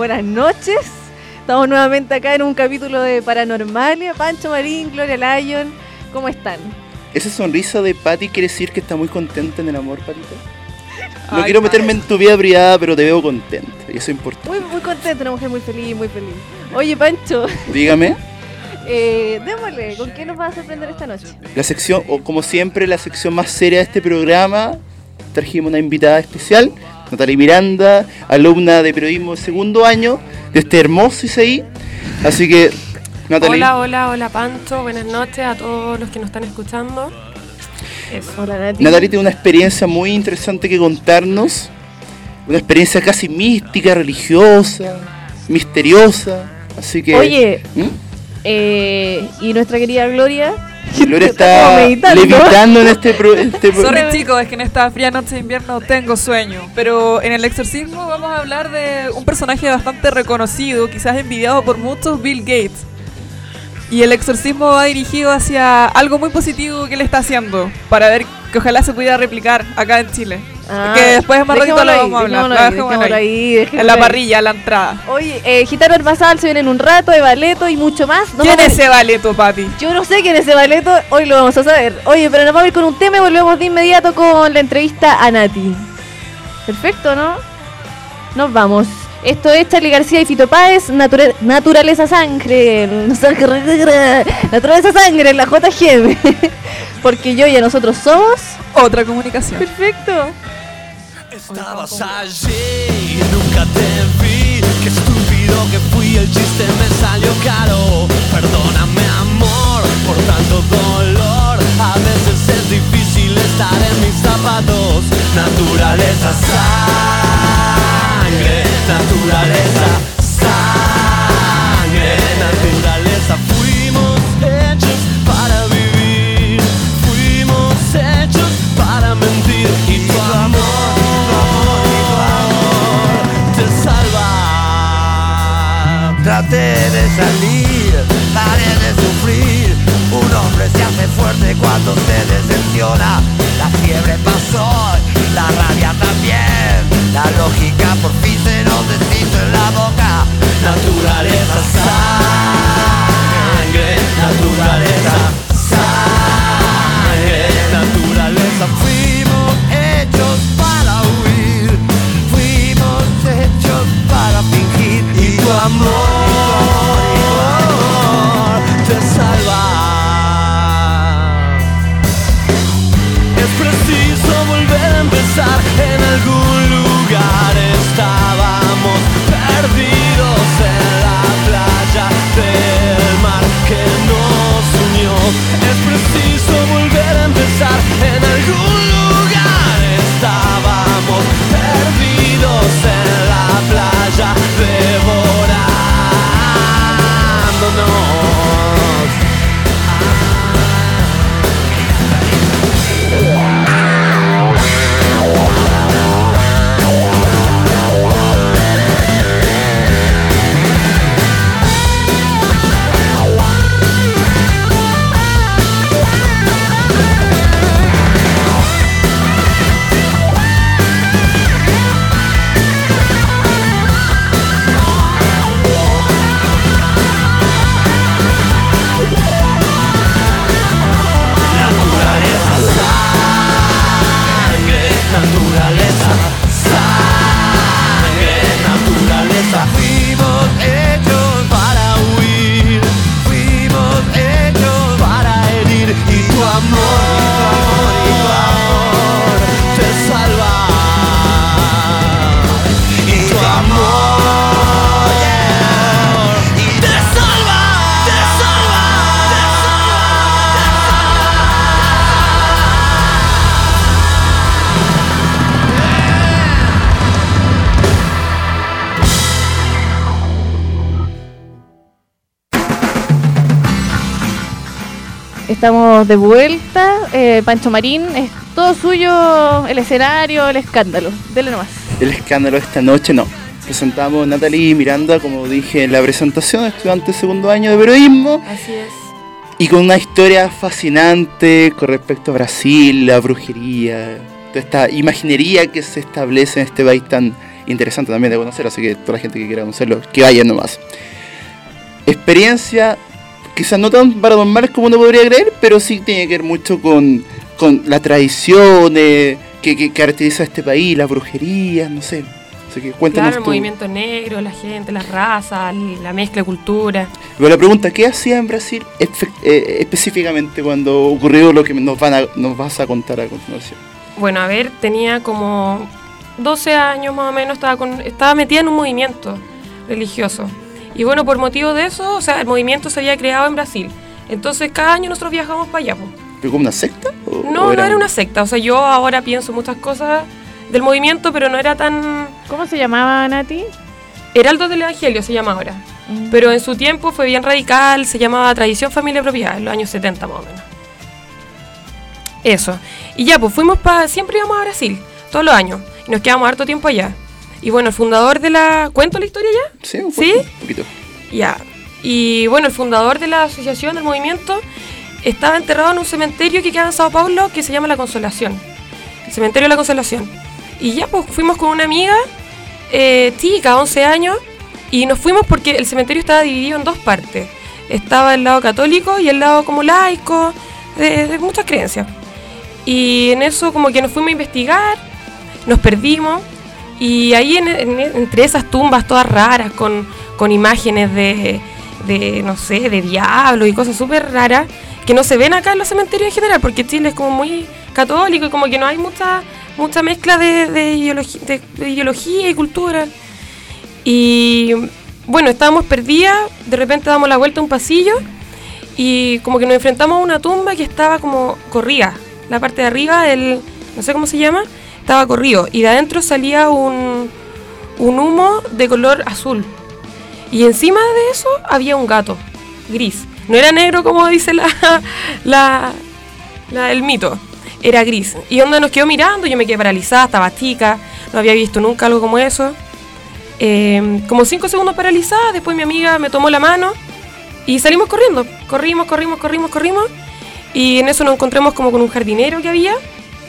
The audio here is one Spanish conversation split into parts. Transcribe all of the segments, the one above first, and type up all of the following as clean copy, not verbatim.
buenas noches. Estamos nuevamente acá en un capítulo de Paranormalia. Pancho Marín, Gloria Lyon, ¿cómo están? Esa sonrisa de Patti quiere decir que está muy contenta en el amor, Patito. No quiero meterme en tu vida privada, pero te veo contenta, y eso es importante. Muy contenta, una mujer muy feliz, muy feliz. Oye, Pancho. Dígame. Démosle, ¿con qué nos vas a sorprender esta noche? La sección, o como siempre, la sección más seria de este programa. Trajimos una invitada especial, Natalie Miranda, alumna de periodismo de segundo año de este hermoso ICI. Así que, Natalie. Hola Pancho, buenas noches a todos los que nos están escuchando. Eso. Hola, Nati. Natalie tiene una experiencia muy interesante que contarnos. Una experiencia casi mística, religiosa, misteriosa. Así que... Oye, y nuestra querida Gloria... Gloria está levitando en este Sorry chicos, es que en esta fría noche de invierno tengo sueño. Pero en el exorcismo vamos a hablar de un personaje bastante reconocido, quizás envidiado por muchos, Bill Gates. Y el exorcismo va dirigido hacia algo muy positivo que él está haciendo, para ver que ojalá se pudiera replicar acá en Chile. Que después más ratito lo vamos a hablar. Dejémoslo ahí. En la parrilla, a la entrada. Oye, Gitano Herbazal se viene en un rato, Evaleto y mucho más. ¿Quién es Evaleto, Pati? Yo no sé quién es Evaleto, hoy lo vamos a saber. Oye, pero nos vamos a ir con un tema y volvemos de inmediato con la entrevista a Nati. Perfecto, ¿no? Nos vamos. Esto es Charly García y Fito Páez, Naturaleza Sangre, Naturaleza Sangre, la JGM. Porque yo y nosotros somos... Otra comunicación. Perfecto. Estabas allí y nunca te vi. Qué estúpido que fui, el chiste me salió caro. Perdóname amor por tanto dolor. A veces es difícil estar en mis zapatos. Naturaleza sangre, naturaleza sangre, naturaleza. Fuimos hechos para vivir, fuimos hechos para mentir. Y tu amor te salva. Traté de salir, paré de sufrir. Un hombre se hace fuerte cuando se decepciona. La fiebre pasó, la rabia también. La lógica por fin se nos deshizo en la boca. Naturaleza sangre, naturaleza sangre, naturaleza. Fuimos hechos para huir, fuimos hechos para fingir. Y tu amor te salva. Es preciso volver a empezar. En algún lugar estábamos perdidos en la playa del mar que nos unió. Es preciso volver a empezar. En algún lugar estábamos perdidos en la playa devorándonos. Naturaleza sangre, naturaleza. Fuimos hechos para huir, fuimos hechos para herir. Y tu amor te salva. Y tu amor y te salva, te salva, te salva. Estamos de vuelta. Pancho Marín, es todo suyo, el escenario, el escándalo. Dele nomás. El escándalo de esta noche, no. Presentamos a Natalie Miranda, como dije en la presentación, estudiante de segundo año de periodismo. Así es. Y con una historia fascinante con respecto a Brasil, la brujería, toda esta imaginería que se establece en este país tan interesante también de conocer, así que toda la gente que quiera conocerlo, que vaya nomás. Experiencia, quizás no tan paranormales como uno podría creer, pero sí tiene que ver mucho con las tradiciones que caracteriza a este país, las brujerías, no sé. Así que cuéntanos Claro, el tú. movimiento negro, la gente, las razas, la mezcla de cultura. Pero la pregunta, ¿qué hacía en Brasil específicamente cuando ocurrió lo que nos vas a contar a continuación? Bueno, a ver, tenía como 12 años más o menos, estaba metida en un movimiento religioso. Y bueno, por motivo de eso, o sea, el movimiento se había creado en Brasil. Entonces cada año nosotros viajábamos para allá. Pues. ¿Pero como una secta? No era una secta. O sea, yo ahora pienso muchas cosas del movimiento, pero no era tan... ¿Cómo se llamaba, Nati? Heraldos del Evangelio se llama ahora. Pero en su tiempo fue bien radical, se llamaba Tradición, Familia y Propiedad, en los años 70 más o menos. Eso. Y ya, pues siempre íbamos a Brasil, todos los años. Y nos quedamos harto tiempo allá. Y bueno, el fundador de la... ¿Cuento la historia ya? Sí, un poquito. Ya. Y bueno, el fundador de la asociación, del movimiento, estaba enterrado en un cementerio que queda en Sao Paulo que se llama La Consolación. El cementerio de La Consolación. Y ya, pues fuimos con una amiga, chica, 11 años, y nos fuimos porque el cementerio estaba dividido en dos partes. Estaba el lado católico y el lado como laico, de muchas creencias. Y en eso como que nos fuimos a investigar, nos perdimos, y ahí entre esas tumbas todas raras, con imágenes de no sé, de diablos y cosas súper raras, que no se ven acá en los cementerios en general, porque Chile es como muy católico y como que no hay mucha mezcla de ideología y cultura. Y bueno, estábamos perdidas, de repente damos la vuelta a un pasillo y como que nos enfrentamos a una tumba que estaba como corrida. La parte de arriba, no sé cómo se llama, estaba corrido y de adentro salía un humo de color azul. Y encima de eso había un gato gris. No era negro como dice el mito. Era gris. Y onda nos quedó mirando, yo me quedé paralizada, estaba chica, no había visto nunca algo como eso. Como 5 segundos paralizada, después mi amiga me tomó la mano y salimos corriendo. Corrimos. Y en eso nos encontramos como con un jardinero que había.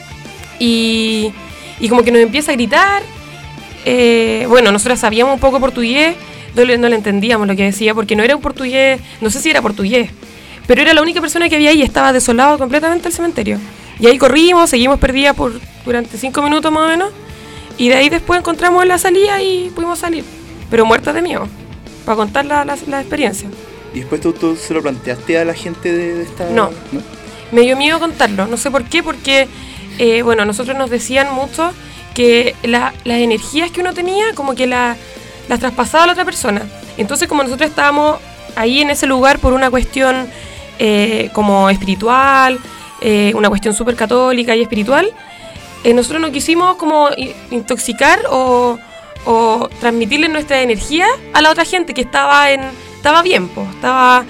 Y como que nos empieza a gritar. Bueno, nosotros sabíamos un poco portugués, no le entendíamos lo que decía, porque no era un portugués, no sé si era portugués, pero era la única persona que había ahí, estaba desolado completamente el cementerio. Y ahí corrimos, seguimos perdidas durante 5 minutos más o menos, y de ahí después encontramos la salida y pudimos salir, pero muertas de miedo, para contar la experiencia. ¿Y después tú se lo planteaste a la gente de esta...? No. Me dio miedo contarlo, no sé por qué, porque bueno, nosotros nos decían mucho que las energías que uno tenía como que las traspasaba a la otra persona. Entonces como nosotros estábamos ahí en ese lugar por una cuestión como espiritual, una cuestión súper católica y espiritual, nosotros no quisimos como intoxicar o transmitirle nuestra energía a la otra gente que estaba bien, pues, estaba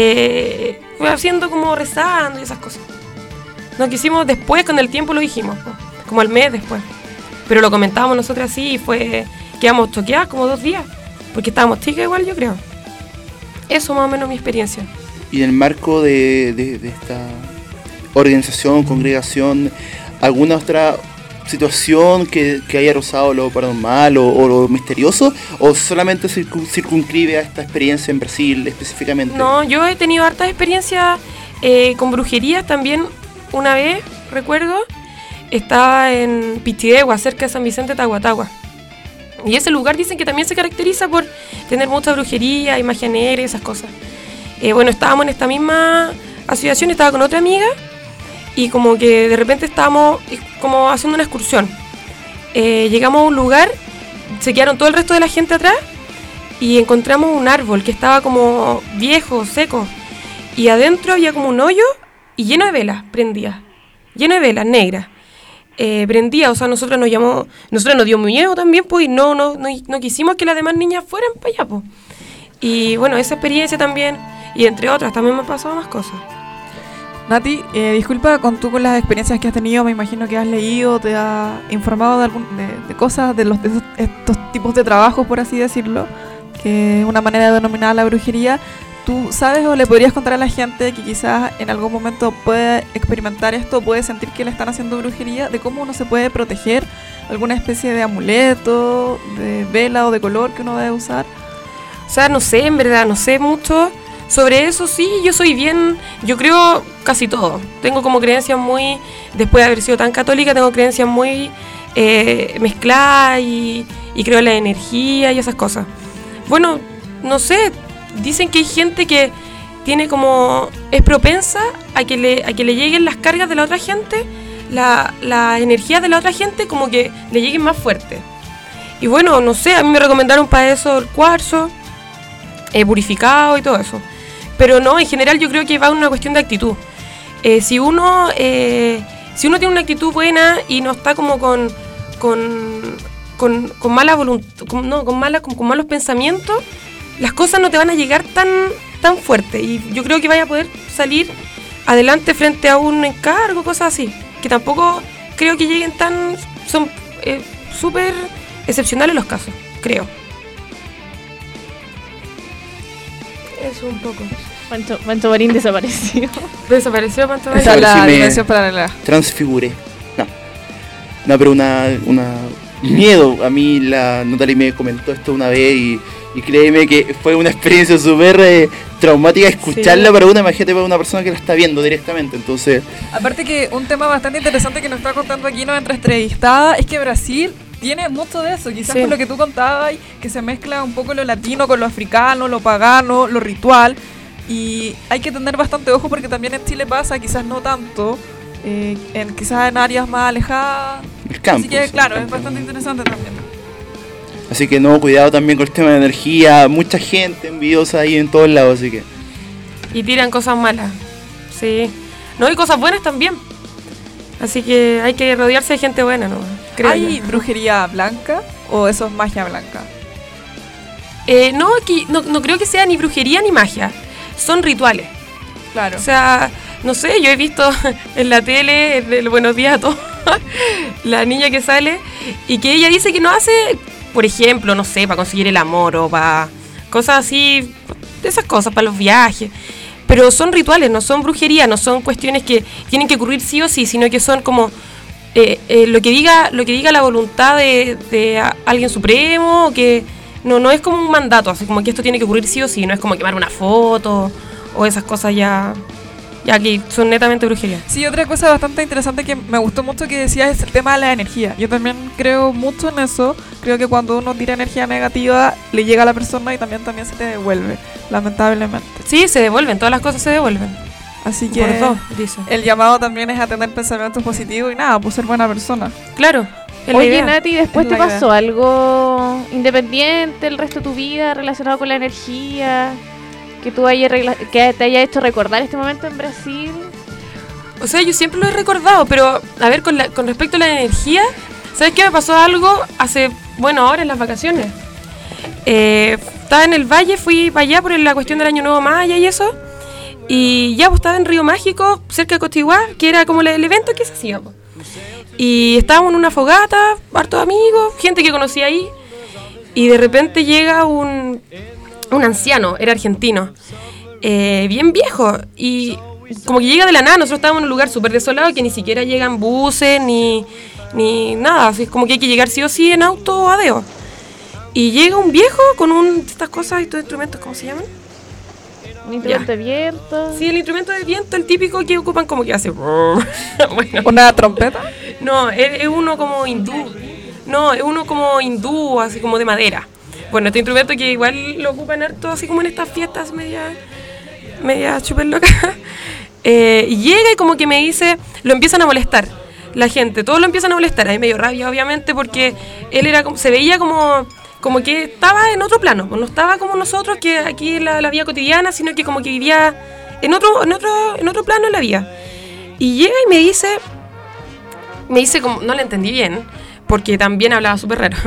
haciendo como rezando y esas cosas. No quisimos, después con el tiempo lo dijimos, pues, como al mes después. Pero lo comentábamos nosotros así y quedamos choqueadas como 2 días, porque estábamos chicas igual, yo creo. Eso más o menos mi experiencia. Y en el marco de esta organización, congregación, ¿alguna otra situación que haya rozado lo paranormal o lo misterioso? ¿O solamente circunscribe a esta experiencia en Brasil específicamente? No, yo he tenido hartas experiencias con brujería también. Una vez, recuerdo, estaba en Pichidegua, cerca de San Vicente Tahuatahua. Y ese lugar dicen que también se caracteriza por tener mucha brujería y magia negra y esas cosas. Bueno, estábamos en esta misma asociación, estaba con otra amiga y como que de repente estábamos como haciendo una excursión. Llegamos a un lugar, se quedaron todo el resto de la gente atrás y encontramos un árbol que estaba como viejo, seco. Y adentro había como un hoyo y lleno de velas prendidas, lleno de velas negras. Prendía, o sea, nosotros nos dio miedo también, pues, y no quisimos que las demás niñas fueran para allá, pues. Y bueno, esa experiencia también, y entre otras, también me han pasado más cosas. Nati, disculpa, con las experiencias que has tenido, me imagino que has leído, te has informado de cosas, de estos tipos de trabajos, por así decirlo, que es una manera de denominar la brujería. ¿Tú sabes o le podrías contar a la gente que quizás en algún momento puede experimentar esto, puede sentir que le están haciendo brujería, de cómo uno se puede proteger alguna especie de amuleto, de vela o de color que uno debe usar? O sea, no sé, en verdad, no sé mucho sobre eso. Sí, yo creo casi todo. Tengo como creencias muy, después de haber sido tan católica, tengo creencias muy mezcladas y creo en la energía y esas cosas. Bueno, no sé, dicen que hay gente que tiene como, es propensa a que le lleguen las cargas de la otra gente, la energía de la otra gente como que le lleguen más fuerte. Y bueno, no sé, a mí me recomendaron para eso el cuarzo, purificado y todo eso. Pero no, en general yo creo que va una cuestión de actitud. Si uno tiene una actitud buena y no está como con mala voluntad, con malos pensamientos, las cosas no te van a llegar tan fuerte. Y yo creo que vaya a poder salir adelante frente a un encargo, cosas así. Que tampoco creo que lleguen son súper excepcionales los casos, creo. Eso un poco. Pancho Marín desapareció. Desapareció Pancho Marín. Esa es la Sí me dimensión paralela. Transfiguré. No, pero una miedo. A mí la Natalie me comentó esto una vez y créeme que fue una experiencia súper traumática escucharla para una, imagínate, para una persona que la está viendo directamente. Entonces, Aparte que un tema bastante interesante que nos está contando aquí nuestra entrevistada es que Brasil tiene mucho de eso, quizás Sí. con lo que tú contabas, que se mezcla un poco lo latino con lo africano, lo pagano, lo ritual, y hay que tener bastante ojo porque también en Chile pasa, quizás no tanto, quizás en áreas más alejadas, el campo. así que sí, claro, el es campo. bastante interesante también. Así que no, cuidado también con el tema de energía. Mucha gente envidiosa ahí en todos lados, así que. Y tiran cosas malas. Sí. No, hay cosas buenas también. Así que hay que rodearse de gente buena, ¿no? Creo ¿Hay yo. brujería blanca o eso es magia blanca? No creo que sea ni brujería ni magia. Son rituales. Claro. O sea, no sé, yo he visto en la tele, en el Buenos Días a Todos, la niña que sale y que ella dice que no hace, por ejemplo, no sé, para conseguir el amor o para cosas así, esas cosas, para los viajes. Pero son rituales, no son brujería, no son cuestiones que tienen que ocurrir sí o sí, sino que son como lo que diga la voluntad de alguien supremo, o que no es como un mandato, así como que esto tiene que ocurrir sí o sí, no es como quemar una foto o esas cosas ya que son netamente brujería. Sí, otra cosa bastante interesante que me gustó mucho que decías es el tema de la energía. Yo también creo mucho en eso. Creo que cuando uno tira energía negativa, le llega a la persona y también se te devuelve, lamentablemente. Sí, se devuelven, todas las cosas se devuelven. Así que Por dos, dicen. el llamado también es a tener pensamientos positivos y nada, pues ser buena persona. Claro. es la Oye, idea. Nati, ¿después Es te la pasó algo independiente el resto de tu vida relacionado con la energía? Que que te haya hecho recordar este momento en Brasil. O sea, yo siempre lo he recordado, pero a ver, con respecto a la energía, ¿sabes qué? Me pasó algo ahora en las vacaciones. Estaba en el valle, fui para allá por la cuestión del Año Nuevo Maya y eso. Y ya, pues estaba en Río Mágico, cerca de Cotiguá, que era como el evento que se hacía. Pues. Y estábamos en una fogata, hartos amigos, gente que conocía ahí. Y de repente llega un anciano, era argentino, bien viejo, y como que llega de la nada. Nosotros estábamos en un lugar súper desolado que ni siquiera llegan buses ni nada, así es como que hay que llegar sí o sí en auto o a deo. Y llega un viejo con estas cosas, estos instrumentos, ¿cómo se llaman? Un instrumento abierto. Sí, el instrumento de viento, el típico que ocupan como que hace... bueno, ¿Una trompeta? no, es uno como hindú. No, es uno como hindú, así como de madera. Bueno, este instrumento que igual lo ocupan harto, así como en estas fiestas media súper locas. Y llega y como que me dice, lo empiezan a molestar la gente, todos lo empiezan a molestar. A mí me dio rabia, obviamente, porque él se veía como que estaba en otro plano, no estaba como nosotros, que aquí en la vida cotidiana, sino que como que vivía en otro plano en la vida. Y llega y me dice como, no le entendí bien, porque también hablaba súper raro.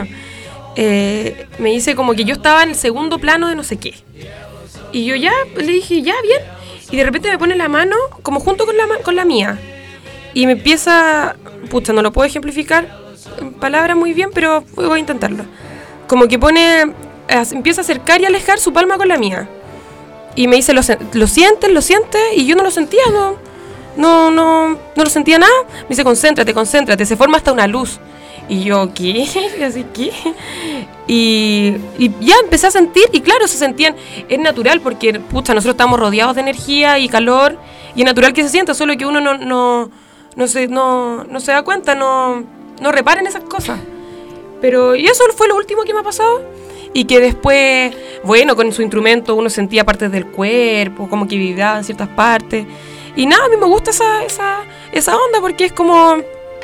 Me dice como que yo estaba en el segundo plano de no sé qué. Y yo ya, le dije, ya, bien. Y de repente me pone la mano como junto con la mía. Y me empieza, no lo puedo ejemplificar en palabras muy bien, pero voy a intentarlo. Como que empieza a acercar y alejar su palma con la mía. Y me dice, ¿lo sientes? Y yo no lo sentía, no lo sentía nada. Me dice, concéntrate, se forma hasta una luz. Y yo, ¿qué? Así, ¿qué? Y ya empecé a sentir, y claro, se sentían, es natural porque, pucha, nosotros estamos rodeados de energía y calor, y es natural que se sienta, solo que uno no se da cuenta, no repara en esas cosas. Pero, y eso fue lo último que me ha pasado. Y que después, bueno, con su instrumento uno sentía partes del cuerpo, como que vibraba en ciertas partes. Y nada, a mí me gusta esa onda porque es como...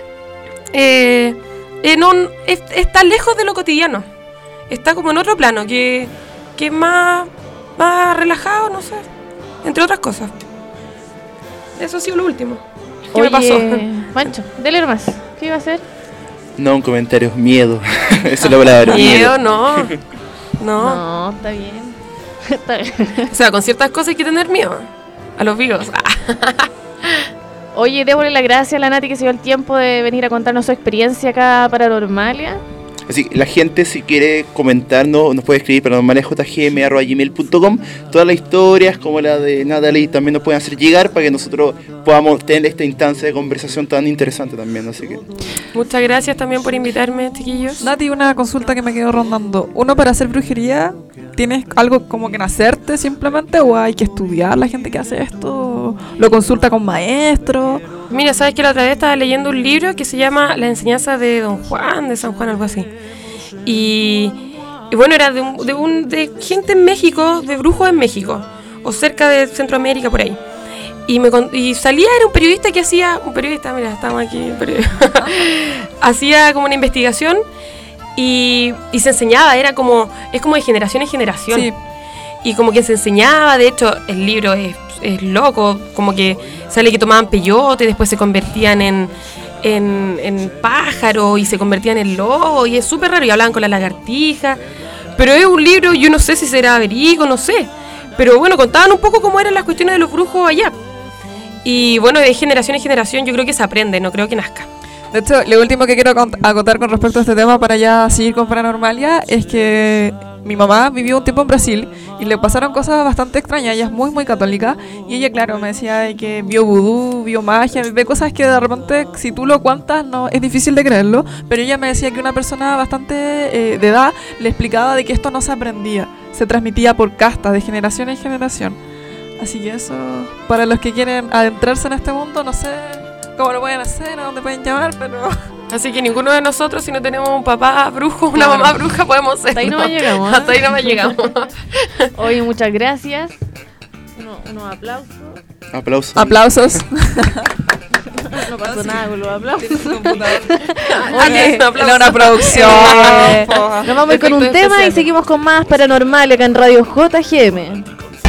está lejos de lo cotidiano. Está como en otro plano, que es más relajado, no sé. Entre otras cosas. Eso ha sido lo último. ¿Qué me pasó? Pancho, dele nomás. ¿Qué iba a hacer? No, un comentario, miedo. Esa es la palabra. Miedo, no. No, está bien. Está bien. O sea, con ciertas cosas hay que tener miedo. A los vivos. Oye, démosle las gracias a la Nati que se dio el tiempo de venir a contarnos su experiencia acá Paranormalia. Así que la gente, si quiere comentarnos, nos puede escribir paranormalesjgm@gmail.com. Todas las historias, como la de Natalie, también nos pueden hacer llegar para que nosotros podamos tener esta instancia de conversación tan interesante también. Así que Muchas gracias también por invitarme, chiquillos. Nati, una consulta que me quedó rondando. ¿Uno para hacer brujería tienes algo como que nacerte simplemente o hay que estudiar la gente que hace esto? ¿Lo consulta con maestros? Mira, sabes que la otra vez estaba leyendo un libro que se llama La enseñanza de Don Juan, de San Juan, algo así. Y bueno, era de gente en México, de brujos en México, o cerca de Centroamérica, por ahí. Y salía, era un periodista que hacía, mira, estamos aquí, hacía como una investigación y se enseñaba, es como de generación en generación. Sí. Y como que se enseñaba, de hecho, el libro es loco, como que sale que tomaban peyote, después se convertían en pájaro y se convertían en lobo, y es súper raro, y hablaban con la lagartija. Pero es un libro, yo no sé si será verídico, no sé. Pero bueno, contaban un poco cómo eran las cuestiones de los brujos allá. Y bueno, de generación en generación yo creo que se aprende, no creo que nazca. De hecho, lo último que quiero acotar con respecto a este tema para ya seguir con Paranormalia es que mi mamá vivió un tiempo en Brasil y le pasaron cosas bastante extrañas. Ella es muy, muy católica y ella, claro, me decía de que vio vudú, vio magia, ve cosas que de repente, si tú lo cuentas, no es difícil de creerlo, pero ella me decía que una persona bastante de edad le explicaba de que esto no se aprendía, se transmitía por castas, de generación en generación. Así que eso, para los que quieren adentrarse en este mundo, no sé cómo lo pueden hacer, a dónde pueden llamar, pero... Así que ninguno de nosotros, si no tenemos un papá brujo, una mamá bruja, podemos ser. Hasta ahí no llegamos. Hasta ahí no llegamos. Oye, muchas gracias. Unos aplausos. Aplausos. No pasó nada con los aplausos. Oye, Era una producción. Nos vamos a ir con un Efectos tema y especiales. seguimos con más Paranormal acá en Radio JGM.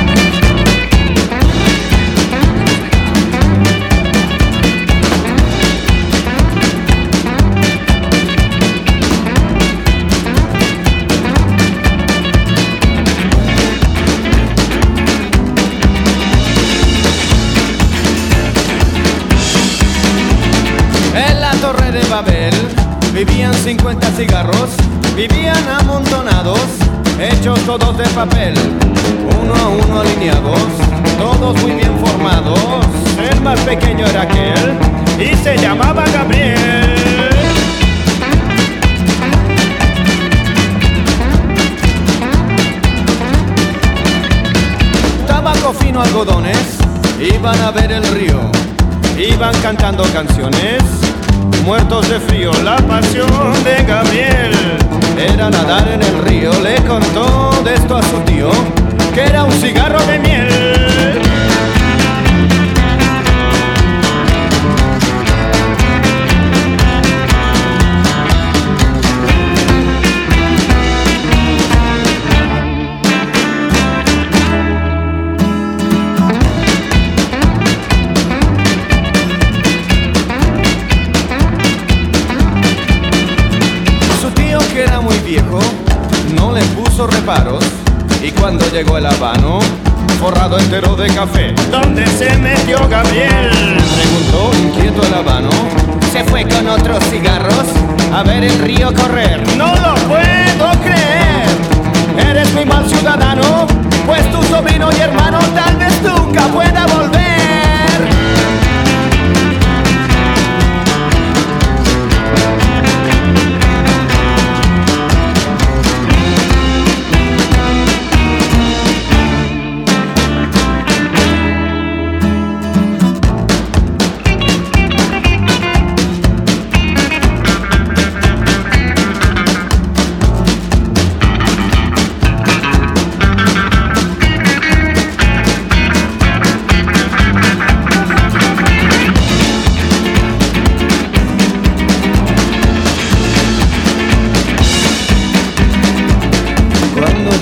En la torre de Babel vivían 50 cigarros, vivían amontonados, hechos todos de papel, uno a uno alineados, todos muy bien formados. El más pequeño era aquel y se llamaba Gabriel. Tabaco fino, algodones, iban a ver el río, iban cantando canciones, muertos de frío. La pasión de Gabriel era nadar en el río. Le contó de esto a su tío, que era un cigarro de miel. Viejo no le puso reparos y cuando llegó el habano, forrado entero de café, ¿dónde se metió Gabriel?, preguntó inquieto el habano. Se fue con otros cigarros a ver el río correr. No lo puedo creer, eres muy mal ciudadano, pues tu sobrino y hermano tal vez nunca pueda volver.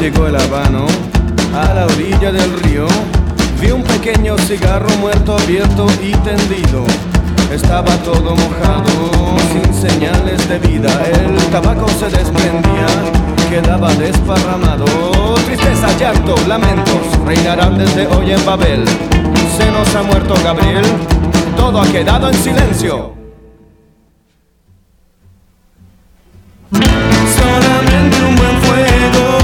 llegó el habano, a la orilla del río, vi un pequeño cigarro muerto, abierto y tendido. Estaba todo mojado, sin señales de vida. El tabaco se desprendía, quedaba desparramado. Tristeza, llanto, lamentos reinarán desde hoy en Babel. Se nos ha muerto Gabriel, todo ha quedado en silencio. Solamente un buen fuego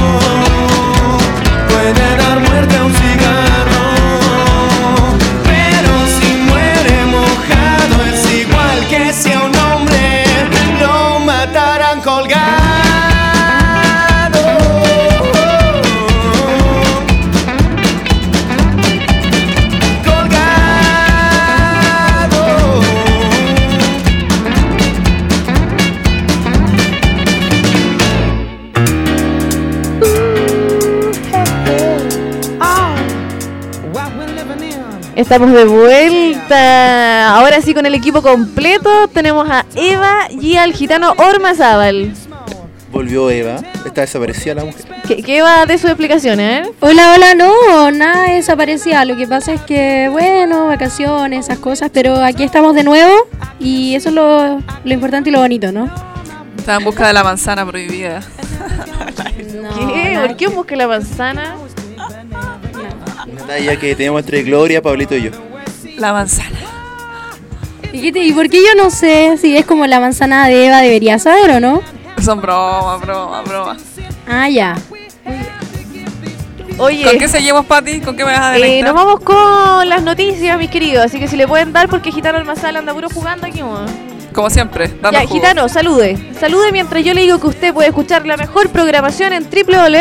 puede dar muerte a un cigarro, pero si muere mojado es igual que si a un hombre lo mataran colgado. Estamos de vuelta. Ahora sí, con el equipo completo. Tenemos a Eva y al gitano Ormazábal. Volvió Eva. Está desaparecida la mujer. ¿Qué va de sus explicaciones, Hola, no, nada desaparecía. Lo que pasa es que, bueno, vacaciones, esas cosas, pero aquí estamos de nuevo y eso es lo importante y lo bonito, ¿no? Estaba en busca de la manzana prohibida. ¿Qué? ¿Por qué busca la manzana? Una talla que tenemos entre Gloria, Pablito y yo. La manzana. ¿Y por qué yo no sé si es como la manzana de Eva? Debería saber, ¿o no? Son bromas. Ah, ya. Oye, ¿Con qué seguimos, Pati? ¿Con qué me vas a deleitar? nos vamos con las noticias, mis queridos. Así que si le pueden dar, porque Gitano Ormazábal anda puro jugando aquí, ¿no? Como siempre, dando Ya, jugo. Gitano, salude mientras yo le digo que usted puede escuchar la mejor programación en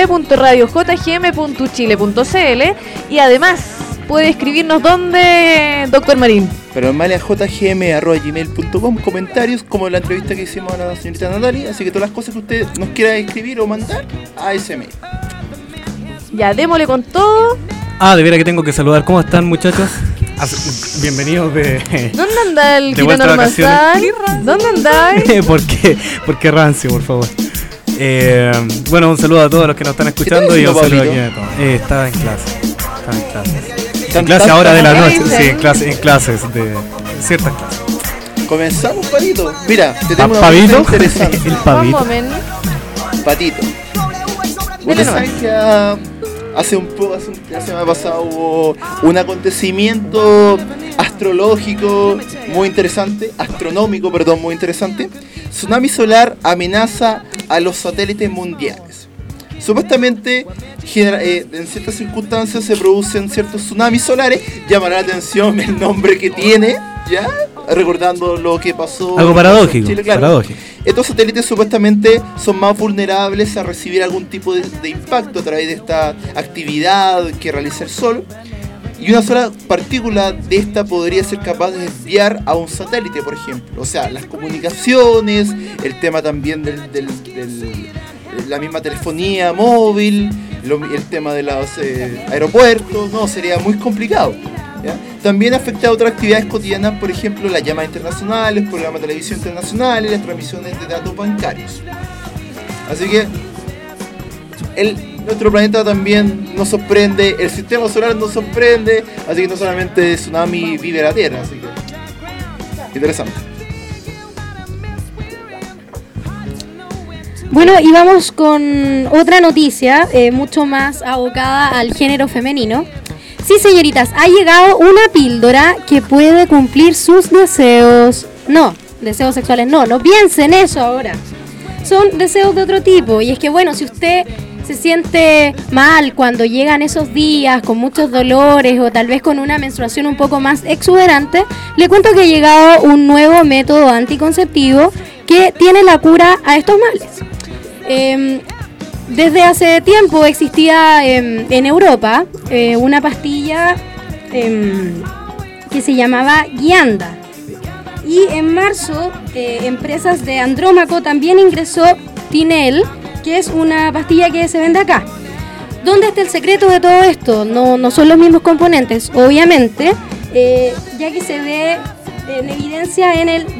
www.radiojgm.chile.cl y además puede escribirnos donde, doctor Marín. paranormaliajgm@gmail.com, comentarios como la entrevista que hicimos a la señorita Natalia, así que todas las cosas que usted nos quiera escribir o mandar a ese mail. Ya, démosle con todo. De veras que tengo que saludar. ¿Cómo están, muchachos? Bienvenidos de... ¿Dónde anda el De vuelta Gitano de vacaciones. Ormazábal? ¿Dónde anda? ¿Por qué rancio, por favor? Bueno, un saludo a todos los que nos están escuchando y un saludo aquí a todos. Estaba en clase. En clase ahora de la noche, sí, en clases de ciertas clases. Comenzamos, Patito. Mira, te tengo una ¿Pavito? noticia interesante. El One pavito. moment. Patito. Ustedes saben que hace la semana pasada hubo un acontecimiento astrológico muy interesante, muy interesante. Tsunami solar amenaza a los satélites mundiales. Supuestamente, en ciertas circunstancias se producen ciertos tsunamis solares. Llamará la atención el nombre que tiene, ¿ya? Recordando lo que pasó Algo paradójico. en Chile, claro. Paradójico. Estos satélites supuestamente son más vulnerables a recibir algún tipo de impacto a través de esta actividad que realiza el Sol. Y una sola partícula de esta podría ser capaz de desviar a un satélite, por ejemplo. O sea, las comunicaciones, el tema también de la misma telefonía móvil, el tema de los aeropuertos, no, sería muy complicado, ¿ya? También afecta a otras actividades cotidianas, por ejemplo, las llamadas internacionales, programas de televisión internacionales, las transmisiones de datos bancarios. Así que nuestro planeta también nos sorprende, el sistema solar nos sorprende, así que no solamente tsunami vive la Tierra, así que interesante. Bueno, y vamos con otra noticia, mucho más abocada al género femenino. Sí, señoritas, ha llegado una píldora que puede cumplir sus deseos. No, deseos sexuales no piensen eso ahora. Son deseos de otro tipo. Y es que, bueno, si usted se siente mal cuando llegan esos días con muchos dolores o tal vez con una menstruación un poco más exuberante, le cuento que ha llegado un nuevo método anticonceptivo que tiene la cura a estos males. Desde hace tiempo existía en Europa una pastilla que se llamaba Guianda. Y en marzo, empresas de Andrómaco también ingresó Tinel, que es una pastilla que se vende acá. ¿Dónde está el secreto de todo esto? No son los mismos componentes, obviamente, ya que se ve en evidencia en el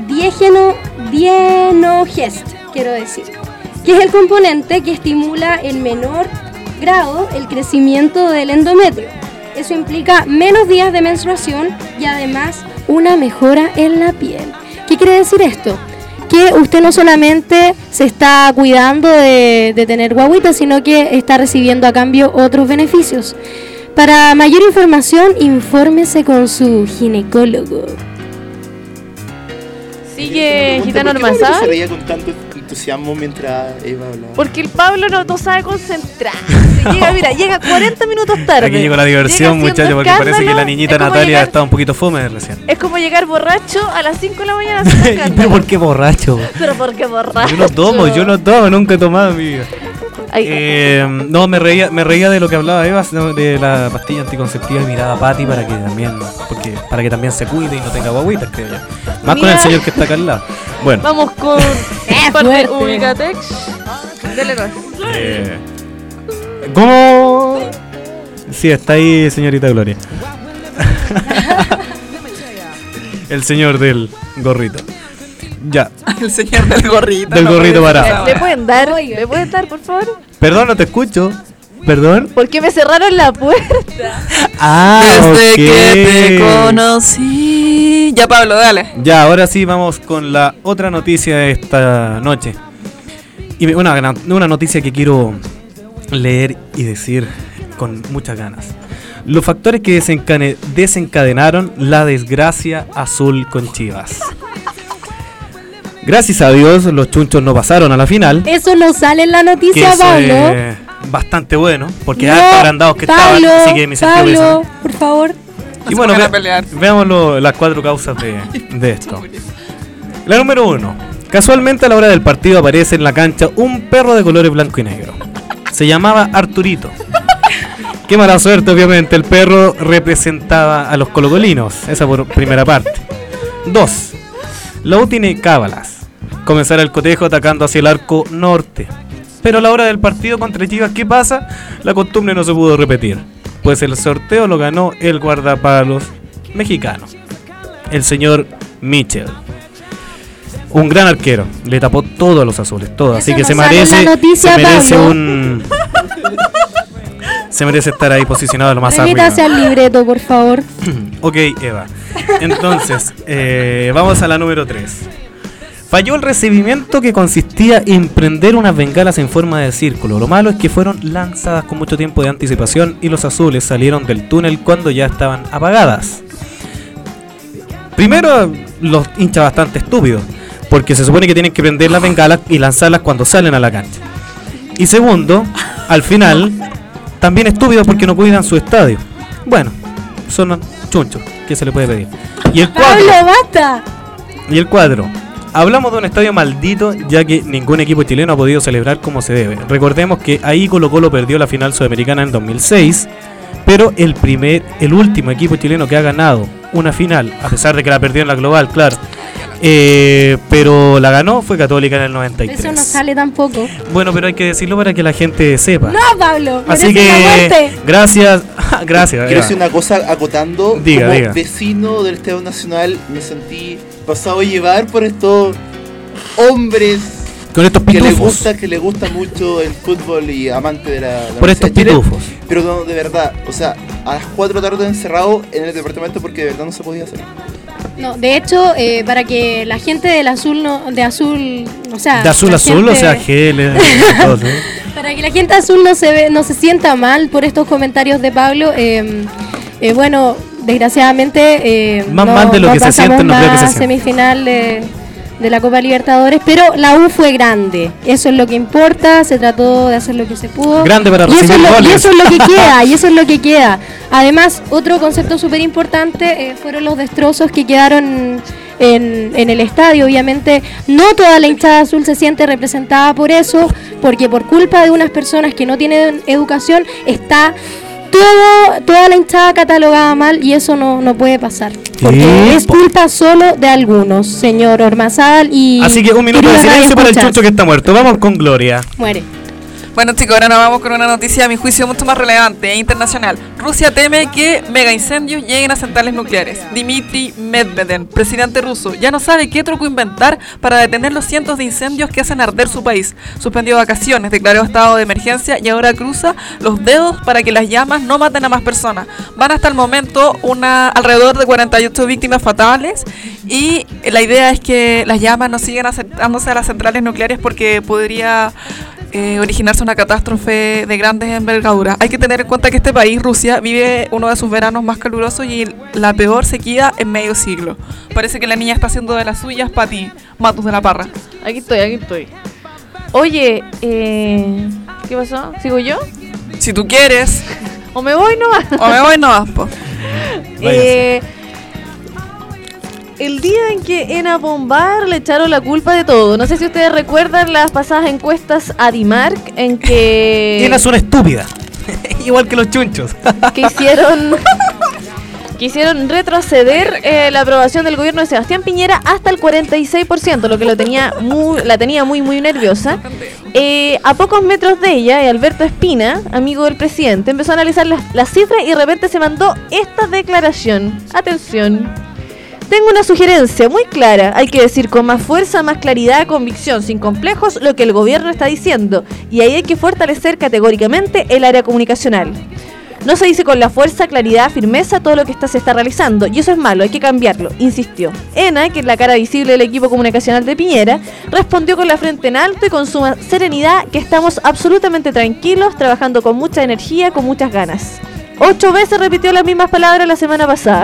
dienogest, quiero decir, que es el componente que estimula el menor grado el crecimiento del endometrio. Eso implica menos días de menstruación y además una mejora en la piel. ¿Qué quiere decir esto? Que usted no solamente se está cuidando de tener guaguitas, sino que está recibiendo a cambio otros beneficios. Para mayor información, infórmese con su ginecólogo. Sigue Gitano ¿Por qué Ormazal. se reía con tanto entusiasmo mientras Eva hablaba? Porque el Pablo no sabe concentrarse. Llega 40 minutos tarde. Aquí llegó la diversión, Llega haciendo muchachos, porque parece que la escándalo. niñita Es como Natalia llegar- estaba un poquito fome recién. Es como llegar borracho a las 5 de la mañana a hacer escándalo. ¿Pero por qué borracho? Pero ¿por qué borracho? Yo no tomo, nunca he tomado en mi vida. Ay, No, me reía de lo que hablaba Eva, ¿no? De la pastilla anticonceptiva y miraba a Pati para que también se cuide y no tenga guaguitas, creo yo. Más con Mira. el señor que está acá al lado. Bueno, Vamos con parte fuerte. Ubicatex. Dele nomás. ¿cómo? Sí, está ahí, señorita Gloria. El señor del gorrito. Ya, El señor del gorrito. Del no gorrito puede parado. ser. ¿Le pueden dar? ¿Le pueden dar, por favor? perdón, no te escucho. ¿Perdón? ¿Por qué me cerraron la puerta? Ah, Desde ok. que te conocí. Ya, Pablo, dale. Ya, ahora sí vamos con la otra noticia de esta noche. Y una noticia que quiero leer y decir con muchas ganas. Los factores que desencadenaron la desgracia azul con Chivas. Gracias a Dios, los chunchos no pasaron a la final. Eso no sale en la Que noticia, eso Pablo. es bastante bueno, porque No, hartos agrandados que Pablo, estaban, así que me sentí Pablo, por favor. Y bueno, pongan a pelear. veamos las 4 causas de esto. La número 1. Casualmente a la hora del partido aparece en la cancha un perro de colores blanco y negro. Se llamaba Arturito. Qué mala suerte, obviamente. El perro representaba a los colocolinos. Esa por primera parte. 2. La U tiene cábalas. Comenzar el cotejo atacando hacia el arco norte. Pero a la hora del partido contra Chivas, ¿qué pasa? La costumbre no se pudo repetir, pues el sorteo lo ganó el guardapalos mexicano, el señor Mitchell. Un gran arquero, le tapó todo a los azules, todo. Así Eso que no se sale en la merece, noticia, Pablo. se merece estar ahí posicionado lo más Remítase arriba. al libreto, por favor. Ok, Eva. Entonces, vamos a la número 3. Falló el recibimiento que consistía en prender unas bengalas en forma de círculo. Lo malo es que fueron lanzadas con mucho tiempo de anticipación y los azules salieron del túnel cuando ya estaban apagadas. Primero, los hinchas bastante estúpidos, porque se supone que tienen que prender las bengalas y lanzarlas cuando salen a la cancha. Y segundo, al final, también estúpidos porque no cuidan su estadio. Bueno, son chunchos, ¿qué se le puede pedir? Y el cuadro. Pablo, basta. Y el cuadro. Hablamos de un estadio maldito, ya que ningún equipo chileno ha podido celebrar como se debe. Recordemos que ahí Colo-Colo perdió la final sudamericana en 2006, pero el último equipo chileno que ha ganado una final, a pesar de que la perdió en la global, claro, pero la ganó fue Católica en el 93. Eso no sale tampoco. Bueno, pero hay que decirlo para que la gente sepa. No, Pablo. Así merece la que, muerte. gracias. Quiero Eva. decir una cosa acotando. Diga, como diga. vecino del Estadio Nacional me sentí pasado a llevar por estos hombres Con estos que pitufos. le gusta mucho el fútbol y amante de la Por estos Universidad de Chile. pitufos. Pero no, de verdad, o sea, a las 4 de la tarde encerrado en el departamento porque de verdad no se podía hacer. No, de hecho, para que la gente del azul De azul la azul, o sea, gente- gel. Todo, ¿sí? Para que la gente azul no se sienta mal por estos comentarios de Pablo, bueno, desgraciadamente Más mal de lo que se pasamos siente, no creo que se más sienta. semifinal de la Copa Libertadores, pero la U fue grande, eso es lo que importa, se trató de hacer lo que se pudo. Grande para y eso, recibir y goles. eso es lo que queda, y eso es lo que queda. Además, otro concepto súper importante fueron los destrozos que quedaron en el estadio. Obviamente no toda la hinchada azul se siente representada por eso, porque por culpa de unas personas que no tienen educación está toda la hinchada catalogada mal, y eso no puede pasar, porque es culpa solo de algunos, señor Ormazal. Y Así que un minuto de queridos silencio para el radioescuchas. chucho que está muerto. Vamos con Gloria. Muere. Bueno, chicos, ahora nos vamos con una noticia a mi juicio mucho más relevante e internacional. Rusia teme que mega incendios lleguen a centrales nucleares. Dmitry Medvedev, presidente ruso, ya no sabe qué truco inventar para detener los cientos de incendios que hacen arder su país. Suspendió vacaciones, declaró estado de emergencia y ahora cruza los dedos para que las llamas no maten a más personas. Van hasta el momento alrededor de 48 víctimas fatales y la idea es que las llamas no sigan acercándose a las centrales nucleares porque podría originarse una catástrofe de grandes envergaduras. Hay que tener en cuenta que este país, Rusia, vive uno de sus veranos más calurosos y la peor sequía en medio siglo. Parece que la niña está haciendo de las suyas para ti, Matus de la Parra. Aquí estoy. Oye, ¿qué pasó? ¿Sigo yo? Si tú quieres. ¿O me voy nomás? Po. El día en que Ena Bombar le echaron la culpa de todo. No sé si ustedes recuerdan las pasadas encuestas a Dimark en que... Ena es una estúpida. Igual que los chunchos. que hicieron retroceder la aprobación del gobierno de Sebastián Piñera hasta el 46%, lo que la tenía muy nerviosa. A pocos metros de ella, Alberto Espina, amigo del presidente, empezó a analizar las cifras y de repente se mandó esta declaración. Atención. Tengo una sugerencia muy clara, hay que decir con más fuerza, más claridad, convicción, sin complejos, lo que el gobierno está diciendo. Y ahí hay que fortalecer categóricamente el área comunicacional. No se dice con la fuerza, claridad, firmeza todo lo que se está realizando, y eso es malo, hay que cambiarlo, insistió. Ena, que es la cara visible del equipo comunicacional de Piñera, respondió con la frente en alto y con suma serenidad que estamos absolutamente tranquilos, trabajando con mucha energía, con muchas ganas. 8 veces repitió las mismas palabras la semana pasada.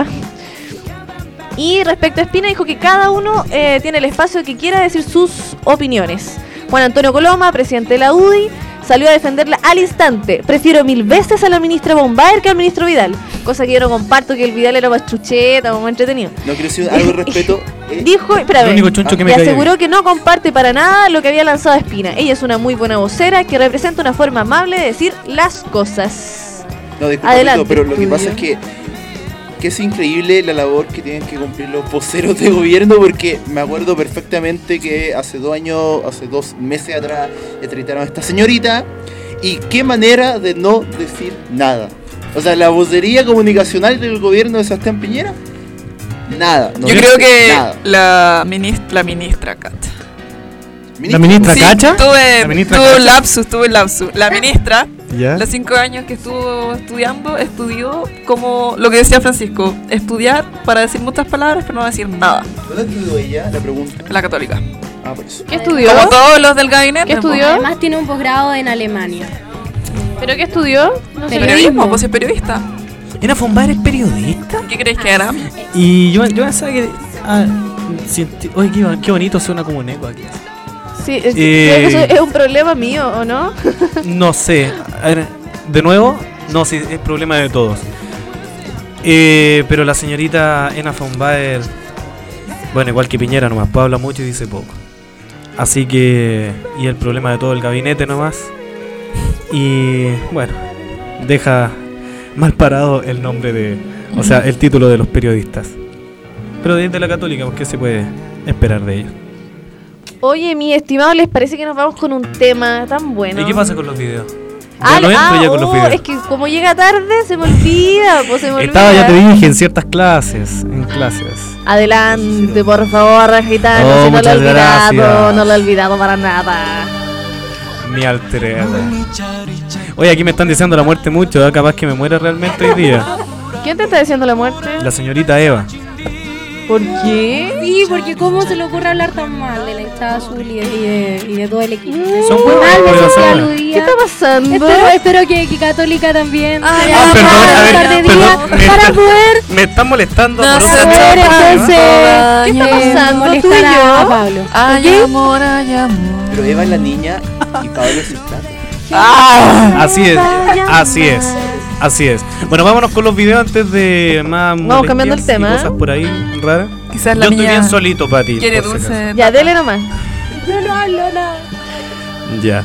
Y respecto a Espina, dijo que cada uno tiene el espacio que quiera decir sus opiniones. Juan Antonio Coloma, presidente de la UDI, salió a defenderla al instante. Prefiero 1000 veces a la ministra Bombaer que al ministro Vidal. Cosa que yo no comparto, que el Vidal era más chucheta, más entretenido. No quiero decir algo de respeto. Dijo, espérame, y aseguró que no comparte para nada lo que había lanzado Espina. Ella es una muy buena vocera que representa una forma amable de decir las cosas. No, disculpa, adelante, pero lo que pasa es que es increíble la labor que tienen que cumplir los voceros de gobierno, porque me acuerdo perfectamente que hace 2 meses atrás entrevistaron a esta señorita y qué manera de no decir nada. O sea, la vocería comunicacional del gobierno de Sebastián Piñera, nada. No, yo creo que nada. La ministra Cacha. ¿La ministra Cacha? Tuve un lapsus. La ministra, los 5 años que estuvo estudiando, estudió como lo que decía Francisco, estudiar para decir muchas palabras pero no decir nada. ¿Dónde estudió ella? La pregunta. La Católica. Ah, por eso. ¿Qué estudió? Como todos los del gabinete. ¿Qué estudió? Además tiene un posgrado en Alemania. ¿Pero qué estudió? No sé. Periodismo, pues es periodista. ¿Ena Bombaer es periodista? ¿Qué crees que era? Y yo pensaba que... oye, qué bonito suena como un eco aquí. Sí, creo que eso es un problema mío, ¿o no? No sé. A ver, de nuevo, no, sí, es problema de todos. Pero la señorita Ena Bombaer, bueno, igual que Piñera nomás, pues habla mucho y dice poco. Así que... Y el problema de todo el gabinete nomás. Y bueno, deja mal parado el nombre de... O sea, el título de los periodistas. Pero de la Católica, ¿qué se puede esperar de ellos? Oye, mi estimado, ¿les parece que nos vamos con un tema tan bueno? ¿Y qué pasa con los videos? Con los videos. Es que como llega tarde se me olvida, Estaba, ya te dije, en ciertas clases, Adelante, por favor, gitano, si no lo he olvidado, no lo he olvidado para nada. Mi alter ego. Oye, aquí me están deseando la muerte mucho, capaz que me muera realmente hoy día. ¿Quién te está deseando la muerte? La señorita Eva. ¿Por qué? Sí, porque cómo se le ocurre hablar tan mal de la hinchada azul y de todo el equipo. Son buenos. ¿Qué está pasando? Espero que Católica también. Para poder. Me están molestando. No, entonces, ¿qué está pasando? ¿Tú y yo? Pablo. Ay, amor. Pero Eva es la niña y Pablo es el plata. Así es. Bueno, vámonos con los videos antes de más. Vamos cambiando el tema. Cosas por ahí raras. Quizás la Yo niña estoy bien solito para ti. Quiere dulce. Ya, dele nomás. Ya.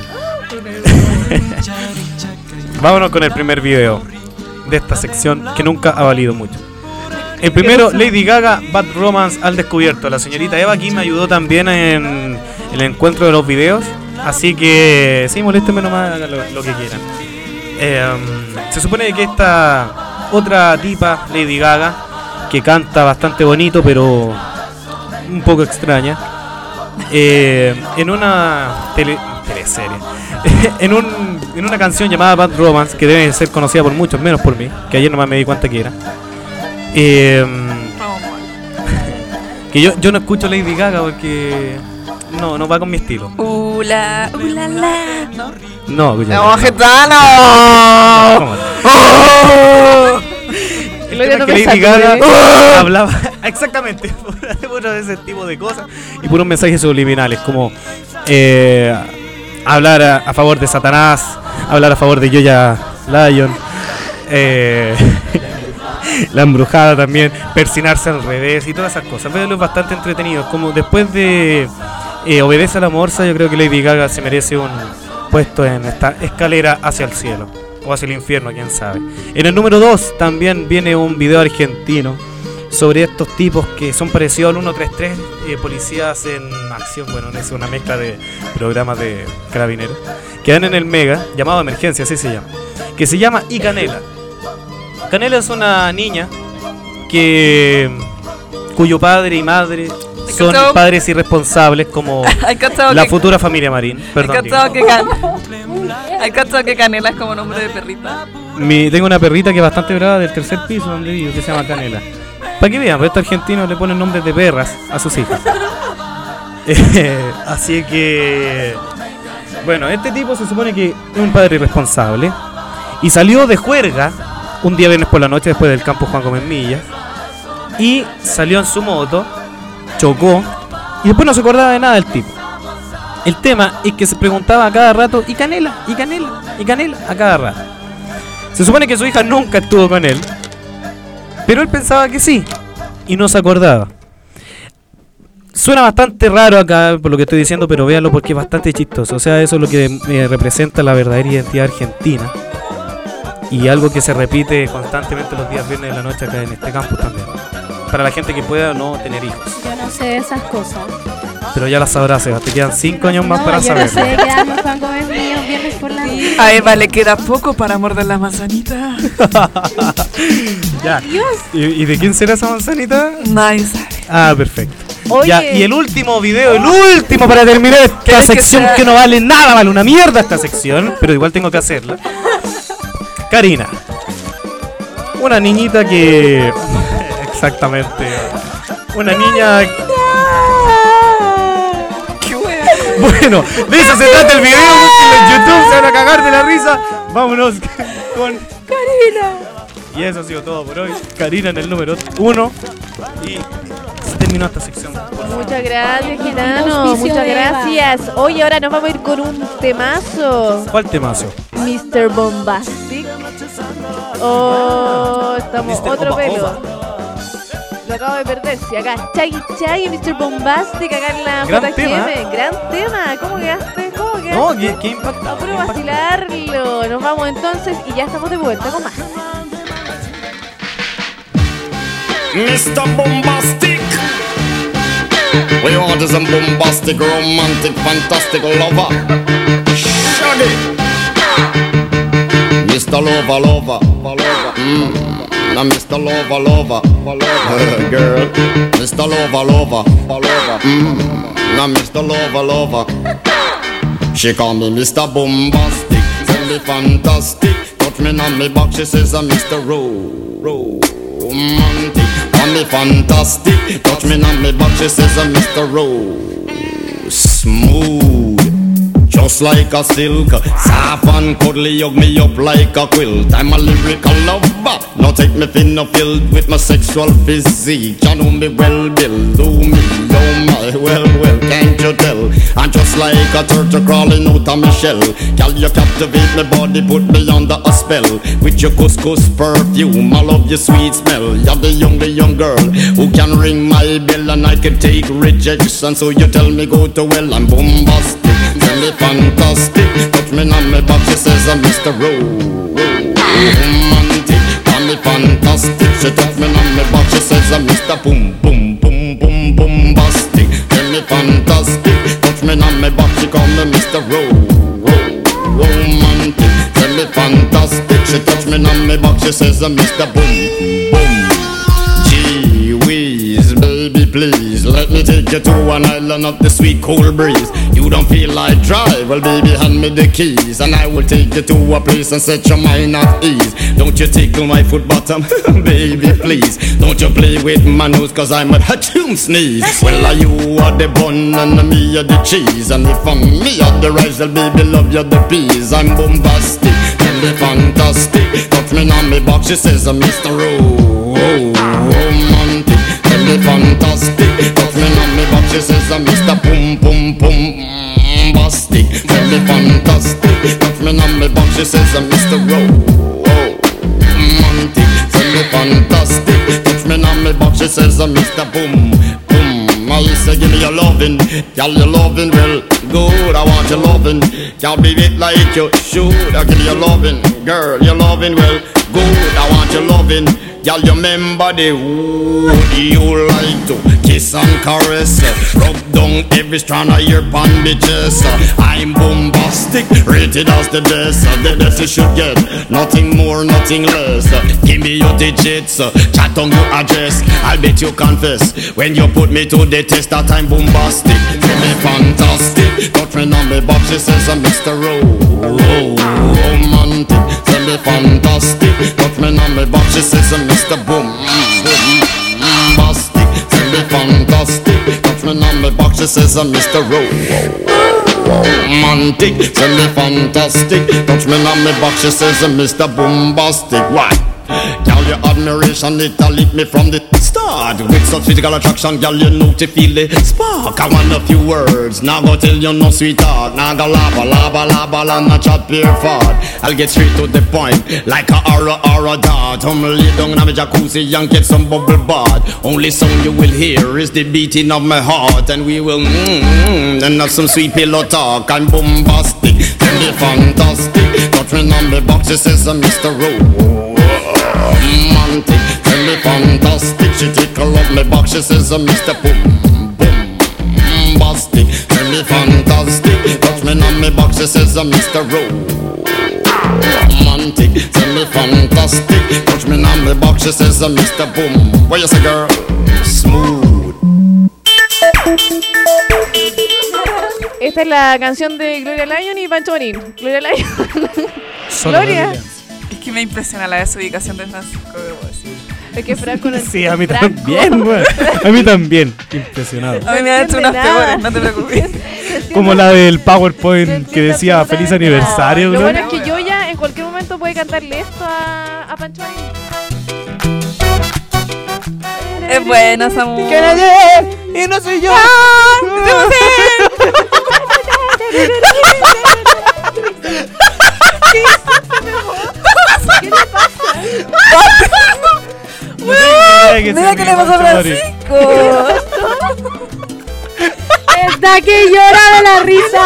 Vámonos con el primer video de esta sección que nunca ha valido mucho. El primero, Lady Gaga, Bad Romance al descubierto. La señorita Eva aquí me ayudó también en el encuentro de los videos. Así que sí, moléstenme nomás lo que quieran. Se supone que esta otra tipa, Lady Gaga, que canta bastante bonito, pero un poco extraña, en una teleserie, en una canción llamada Bad Romance, que debe ser conocida por muchos, menos por mí, que ayer nomás me di cuenta que era. Que yo no escucho Lady Gaga porque no va con mi estilo. La, la. No, escucha. ¡No, Getano! El tema es que Lady Gaga hablaba exactamente por ese tipo de cosas y por unos mensajes subliminales, como hablar a favor de Satanás, hablar a favor de Joya Lion, la embrujada también, persinarse al revés y todas esas cosas. Pero es bastante entretenido. Como después de Obedece a la Morsa, yo creo que Lady Gaga se merece un puesto en esta escalera hacia el cielo o hacia el infierno, quién sabe. En el número 2 también viene un video argentino sobre estos tipos que son parecidos al 133, policías en acción. Bueno, es una mezcla de programas de carabineros que dan en el Mega, llamado Emergencia, así se llama, que se llama Y Canela. Canela es una niña cuyo padre y madre son padres irresponsables, como la futura familia Marín. Perdón, ¿Hay cachado que Canela es como nombre de perrita? Tengo una perrita que es bastante brava del tercer piso donde vivo, que se llama Canela. Para que vean, estos argentinos le ponen nombres de perras a sus hijas. Así que, bueno, este tipo se supone que es un padre irresponsable y salió de juerga un día viernes por la noche después del campo Juan Gómez Millas, y salió en su moto, chocó y después no se acordaba de nada del tipo. El tema es que se preguntaba a cada rato, ¿y Canela? ¿Y Canela? ¿Y Canela? A cada rato. Se supone que su hija nunca estuvo con él, pero él pensaba que sí y no se acordaba. Suena bastante raro acá por lo que estoy diciendo, pero véanlo porque es bastante chistoso. O sea, eso es lo que representa la verdadera identidad argentina. Y algo que se repite constantemente los días viernes de la noche acá en este campus también. Para la gente que pueda no tener hijos. Yo no sé esas cosas. Pero ya las sabrás, Seba. Te quedan 5 años más para saber. Yo no sé quedarme Juan Gómez Millas viernes por la noche. A Eva le queda poco para morder la manzanita. Ya. Dios. ¿Y de quién será esa manzanita? Nadie sabe. Ah, perfecto. Oye. Ya, y el último video, el último para terminar esta sección que no vale nada, vale una mierda esta sección, pero igual tengo que hacerla. Karina, una niñita que... Exactamente. Una niña... ¡Qué bueno! Bueno, de eso se trata el video. En YouTube se van a cagar de la risa. Vámonos con Karina. Y eso ha sido todo por hoy. Karina en el número 1. Y se terminó esta sección. Muchas gracias, Gitano. Muchas gracias. Hoy ahora nos vamos a ir con un temazo. ¿Cuál temazo? Mr. Bombastic. Oh, estamos Mr. otro Oba, pelo. Oba. Lo acabo de perder. Sí, acá Chaggy, Mr. Bombastic, acá en la Gran JGM. tema. Gran tema. ¿Cómo quedaste? ¿Cómo quedaste? No, qué impactante. A puro vacilarlo. Nos vamos entonces y ya estamos de vuelta con más. Mr. Bombastic, we want is a bombastic, romantic, fantastic lover. Shaggy, Mr. Lover. Now Mr. Lover, girl. Mr. Lover. Now Mr. Lover. She call me Mr. Bombastic, tell me fantastic. Touch me on me back, she says I'm Mr. Romantic. Call me fantastic, touch me on me back, she says I'm Mr. Smooth. Just like a silk, soft and cuddly, hug me up like a quilt. I'm a lyrical lover, now take me thin or filled with my sexual physique. You know me well, Bill, do me, oh my, well, can't you tell? I'm just like a turtle crawling out of my shell. Girl, you captivate my body, put me under a spell. With your couscous perfume, I love your sweet smell. You're the young girl who can ring my bell, and I can take rejection. So you tell me go to well, I'm bombastic. Tell me fantastic, touch me on my back, she says I'm Mr. Romantic. Tell me fantastic, she touch me on my back, she says I'm Mr. Bombastic. Tell me fantastic, touch me on my back, she call me Mr. she says, Mr. Boom, boom. Gee whiz, baby, please, let me take you to an island of the sweet cool breeze. You don't feel like drive, well baby, hand me the keys, and I will take you to a place and set your mind at ease. Don't you tickle my foot bottom, baby, please. Don't you play with my nose, cause I'm a hatchoon sneeze. Well, are you are the bun and me are the cheese, and if I'm me are the rice, well baby, love you the peas. I'm bombastic, tell me fantastic. Touch me on me box, she says, Mr. Romantic. Tell me fantastic. Touch me on me box, she says, Mr. Pum Pum Pum Bastic. Tell me fantastic. Touch me on me box, she says, Mr. Romantic. Tell me fantastic. Touch me on me box, she says, Mr. Boom Boom. I say give me your lovin', y'all your lovin' well good. I want your lovin', y'all be it like you should. I give you your lovin', girl, your lovin' well good. I want your lovin', y'all you remember the wood you like to kiss and caress, rub down every strand of your bandages. I'm bombastic, rated as the best you should get, nothing more, nothing less. Give me your digits, chat on your address. I'll bet you confess when you put me to the test that I'm bombastic. Give me fantastic, got friend on me box, she says Mr. Romantic. Tell me fantastic, got friend on me box, she says Mr. Boom Bastic. Tell me fantastic, got friend on me box, she says Mr. Romantic. Tell me fantastic, touch me on me box, she says Mr. Bombastic. Why? Girl, your admiration, it'll lead me from the start. With such physical attraction, girl, you know to feel the spark. I want a few words, now go tell you no sweetheart. Now go laba, and not chat pure fart. I'll get straight to the point, like a aura dart. Lay down in my jacuzzi and get some bubble bath. Only sound you will hear is the beating of my heart. And we will and have some sweet pillow talk. I'm bombastic, tell me fantastic. Touch me on the box, she says Mr. Romantic. Tell me fantastic. She tickle up my box, she says Mr. Boom Bastic. Tell me fantastic. Touch me on my box, she says Mr. Romantic. Tell me fantastic. Touch me on my box, she says Mr. Boom. What you say, girl? Smooth. Esta es la canción de Gloria Lyon y Pancho Marín. Gloria Lyon. Gloria. Es que me impresiona la desubicación de Francisco, debo decir. Es que Franco no sí, a mí también, güey. A mí también, impresionado. A mí me han hecho unas peores, no te preocupes. Como la del PowerPoint que decía feliz aniversario. Lo bueno es que yo ya en cualquier momento puede cantarle esto a Pancho Marín. Es buena esa música. Que nadie y no soy yo. ¿Qué le pasa? Mira qué le pasó a Francisco. Está que llora de la risa.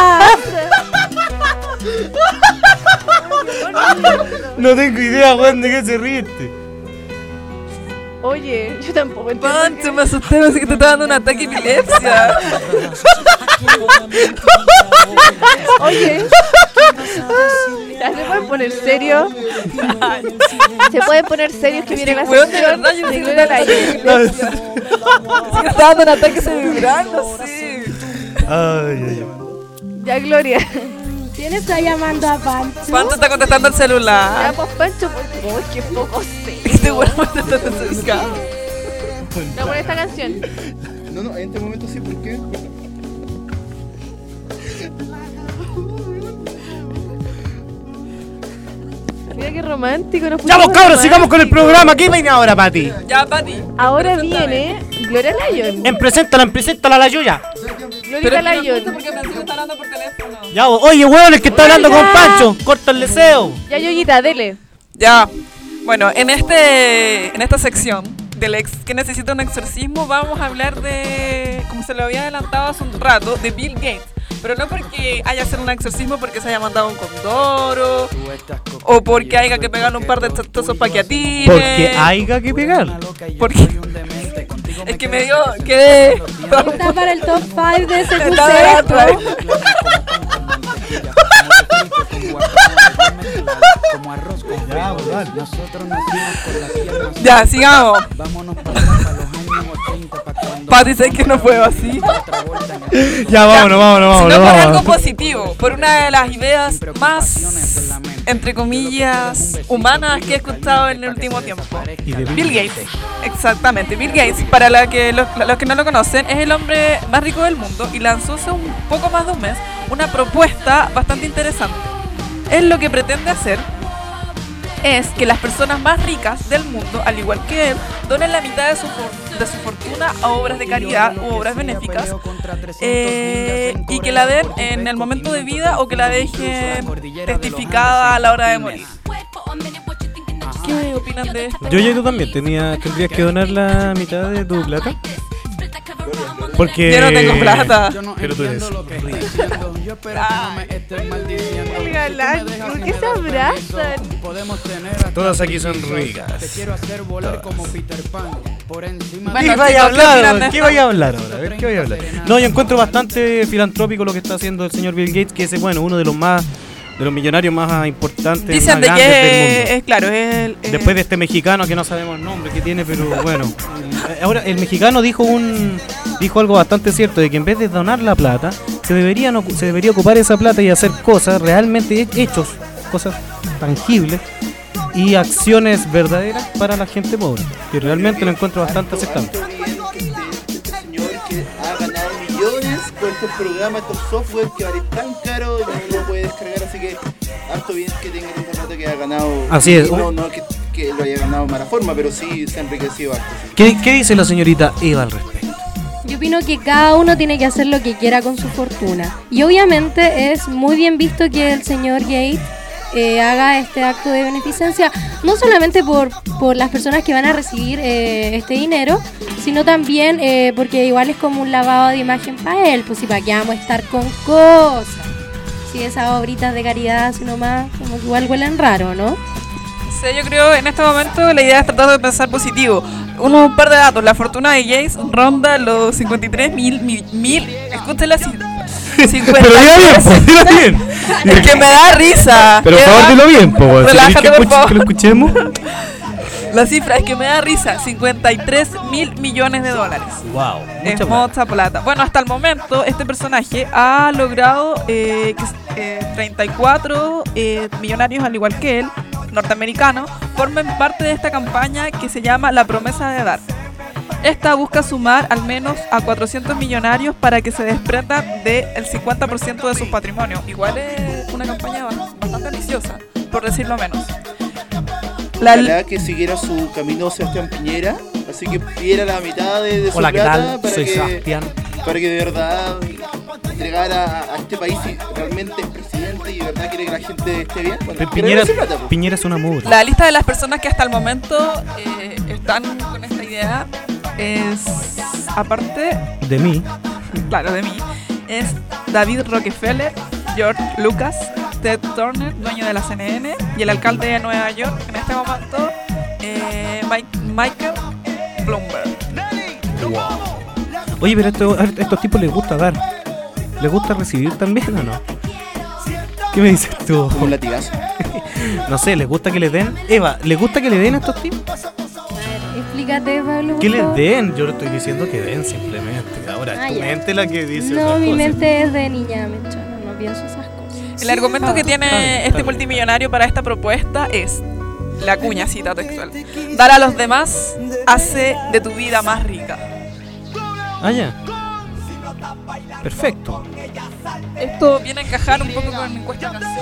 No tengo idea, Juan, de qué se ríe este. Oye, yo tampoco entiendo. Pancho, me asusté, me que te está dando un ataque de epilepsia. Oye, ¿ya se pueden poner serio? ¿Se pueden poner serios que viene la sección de Gloria Lyon? Se que está dando un ataque cerebral, no sé. Ay. Ya, Gloria. ¿Quién está llamando a Pancho? Pancho está contestando el Ya, celular. pues Pancho, uy, qué poco sé. Este bueno me está desubicado. No, por esta canción. No, en este momento sí, ¿por qué? Mira qué romántico. Nos Ya vos, pusimos cabros, sigamos con el románticos. programa. ¿Qué viene ahora, Pati? Ya, Pati. Ahora viene Gloria Lyon. Preséntala la Yuya. Gloria Lyon. Porque Francisco está hablando por teléfono. Ya vos, oye, weón, el que está hablando con Pancho. Corta el deseo. Ya, Yoyita, dele. Ya. Bueno, en esta sección del ex que necesita un exorcismo vamos a hablar de, como se lo había adelantado hace un rato, de Bill Gates. Pero no porque haya hacer un exorcismo porque se haya mandado un condoro o porque haya que pegarle un par de chastazos para que atine. Porque haya que pegar. Porque es que me dio que Está para el top 5 de ese Está barato. Ya, sigamos. Pati, ¿sabes que no puedo así? Ya, vámonos. Sino por algo positivo, por una de las ideas más, entre comillas, humanas que he escuchado en el último tiempo. Bill Gates. Exactamente, Bill Gates, para los que no lo conocen, es el hombre más rico del mundo y lanzó hace un poco más de un mes una propuesta bastante interesante. Él lo que pretende hacer es que las personas más ricas del mundo, al igual que él, donen la mitad de su fortuna a obras de caridad u obras benéficas y que la den en el momento de vida o que la dejen testificada a la hora de morir. ¿Qué opinan de esto? Yo y tú también tendrías que donar la mitad de tu plata. Porque yo no tengo plata. Pero tú eres ¿Por qué se abrazan? Todas aquí son ricas. Bueno, ¿Qué vaya a hablar? ¿Qué vaya a hablar ahora? A ver, ¿qué vaya a hablar? No, yo encuentro bastante filantrópico lo que está haciendo el señor Bill Gates, que es uno de los millonarios más importantes, dicen más de grandes del mundo. que es claro, es el después de este mexicano que no sabemos el nombre que tiene, pero bueno. Ahora el mexicano dijo algo bastante cierto, de que en vez de donar la plata, se debería ocupar esa plata y hacer cosas realmente hechos, cosas tangibles y acciones verdaderas para la gente pobre, que realmente lo encuentro bastante aceptable. Este señor que ha ganado millones por estos programas, estos software que valen tan caro y no lo puede descargar, así que harto bien que tenga esta plata que ha ganado. Así es. No que lo haya ganado de mala forma, pero sí se ha enriquecido harto. ¿Qué dice la señorita Eva al respecto? Yo opino que cada uno tiene que hacer lo que quiera con su fortuna. Y obviamente es muy bien visto que el señor Gates haga este acto de beneficencia, no solamente por las personas que van a recibir este dinero, sino también porque igual es como un lavado de imagen para él, pues si para qué vamos a estar con cosas. Si esas obritas de caridad, si nomás, como que igual huelen raro, ¿no? Sí, yo creo en este momento la idea es tratar de pensar positivo. Un par de datos, la fortuna de Gates ronda los 53 mil, escuchen la cifra. 53. Pero dilo bien. Es que me da risa. Pero por favor dilo bien, relájate, por favor. Que lo escuchemos. La cifra es que me da risa, 53 mil millones de dólares. Wow. Es mucha plata. Bueno, hasta el momento este personaje ha logrado que 34 millonarios, al igual que él, norteamericanos, formen parte de esta campaña que se llama La Promesa de Dar. Esta busca sumar al menos a 400 millonarios para que se desprendan del 50% de sus patrimonios. Igual es una campaña bastante ambiciosa, por decirlo menos. Ojalá que siguiera su camino Sebastián Piñera, así que pidiera la mitad de su Hola, ¿qué plata tal? Soy Sebastián. Para que de verdad entregara a este país si realmente es presidente y de verdad quiere que la gente esté bien. Bueno, Piñera es un amor. La lista de las personas que hasta el momento están con esta idea es, aparte de mí, claro, de mí, es David Rockefeller, George Lucas, Ted Turner, dueño de la CNN, y el alcalde de Nueva York en este momento, Michael Bloomberg. Wow. Oye, pero a estos tipos les gusta dar. ¿Les gusta recibir también o no? ¿Qué me dices tú? Como un latigazo. No sé, ¿les gusta que les den? Eva, ¿les gusta que le den a estos tipos? Explícate, Pablo. ¿Qué les den? Yo le estoy diciendo que den simplemente. Ahora es tu mente la que dice. No, mi mente es de niña mechona, no pienso esas cosas. El argumento que tiene este multimillonario para esta propuesta es la cuña, cita textual: dar a los demás hace de tu vida más rica. Ah, ya. Perfecto. Esto viene a encajar un poco con encuesta casera.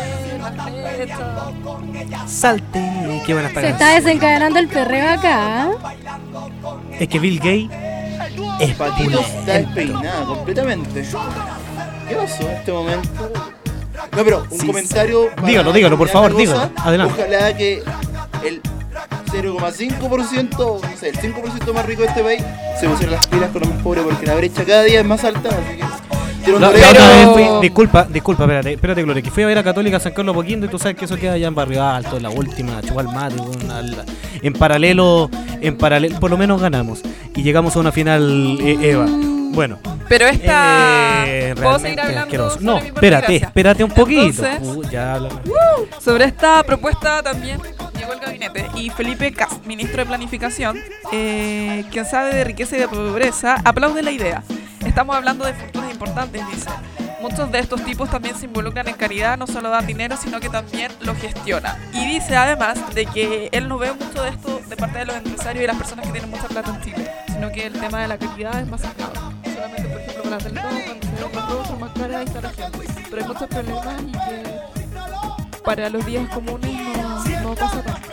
Salte. Qué buena Se está desencadenando el perreo acá. Es que Bill Gates es Patito está despeinada completamente. ¿Qué pasó en este momento? No, pero un comentario. Dígalo, por favor, dígalo. Adelante. Ojalá que el 0,5%, no sé, el 5% más rico de este país se pusiera las pilas con los más pobres, porque la brecha cada día es más alta, así que... Disculpa, espérate, Gloria, que fui a ver a Católica San Carlos Apoquindo y tú sabes que eso queda allá en Barrio Alto, la última, Chual Mate, en paralelo, por lo menos ganamos y llegamos a una final, Eva. Bueno. Pero esta... ¿puedo seguir hablando? No, espérate un poquito. Entonces, ya sobre esta propuesta también, llegó al gabinete, y Felipe Kast, ministro de Planificación, quien sabe de riqueza y de pobreza, aplaude la idea. Estamos hablando de fortunas importantes, dice. Muchos de estos tipos también se involucran en caridad, no solo dan dinero, sino que también lo gestionan. Y dice además de que él no ve mucho de esto de parte de los empresarios y las personas que tienen mucha plata en Chile, sino que el tema de la caridad es más cercano. Solamente, por ejemplo, con la Teletón, cuando se ven los rostros más caras, ahí está la gente. Pero hay muchos problemas y que para los días comunes no pasa tanto.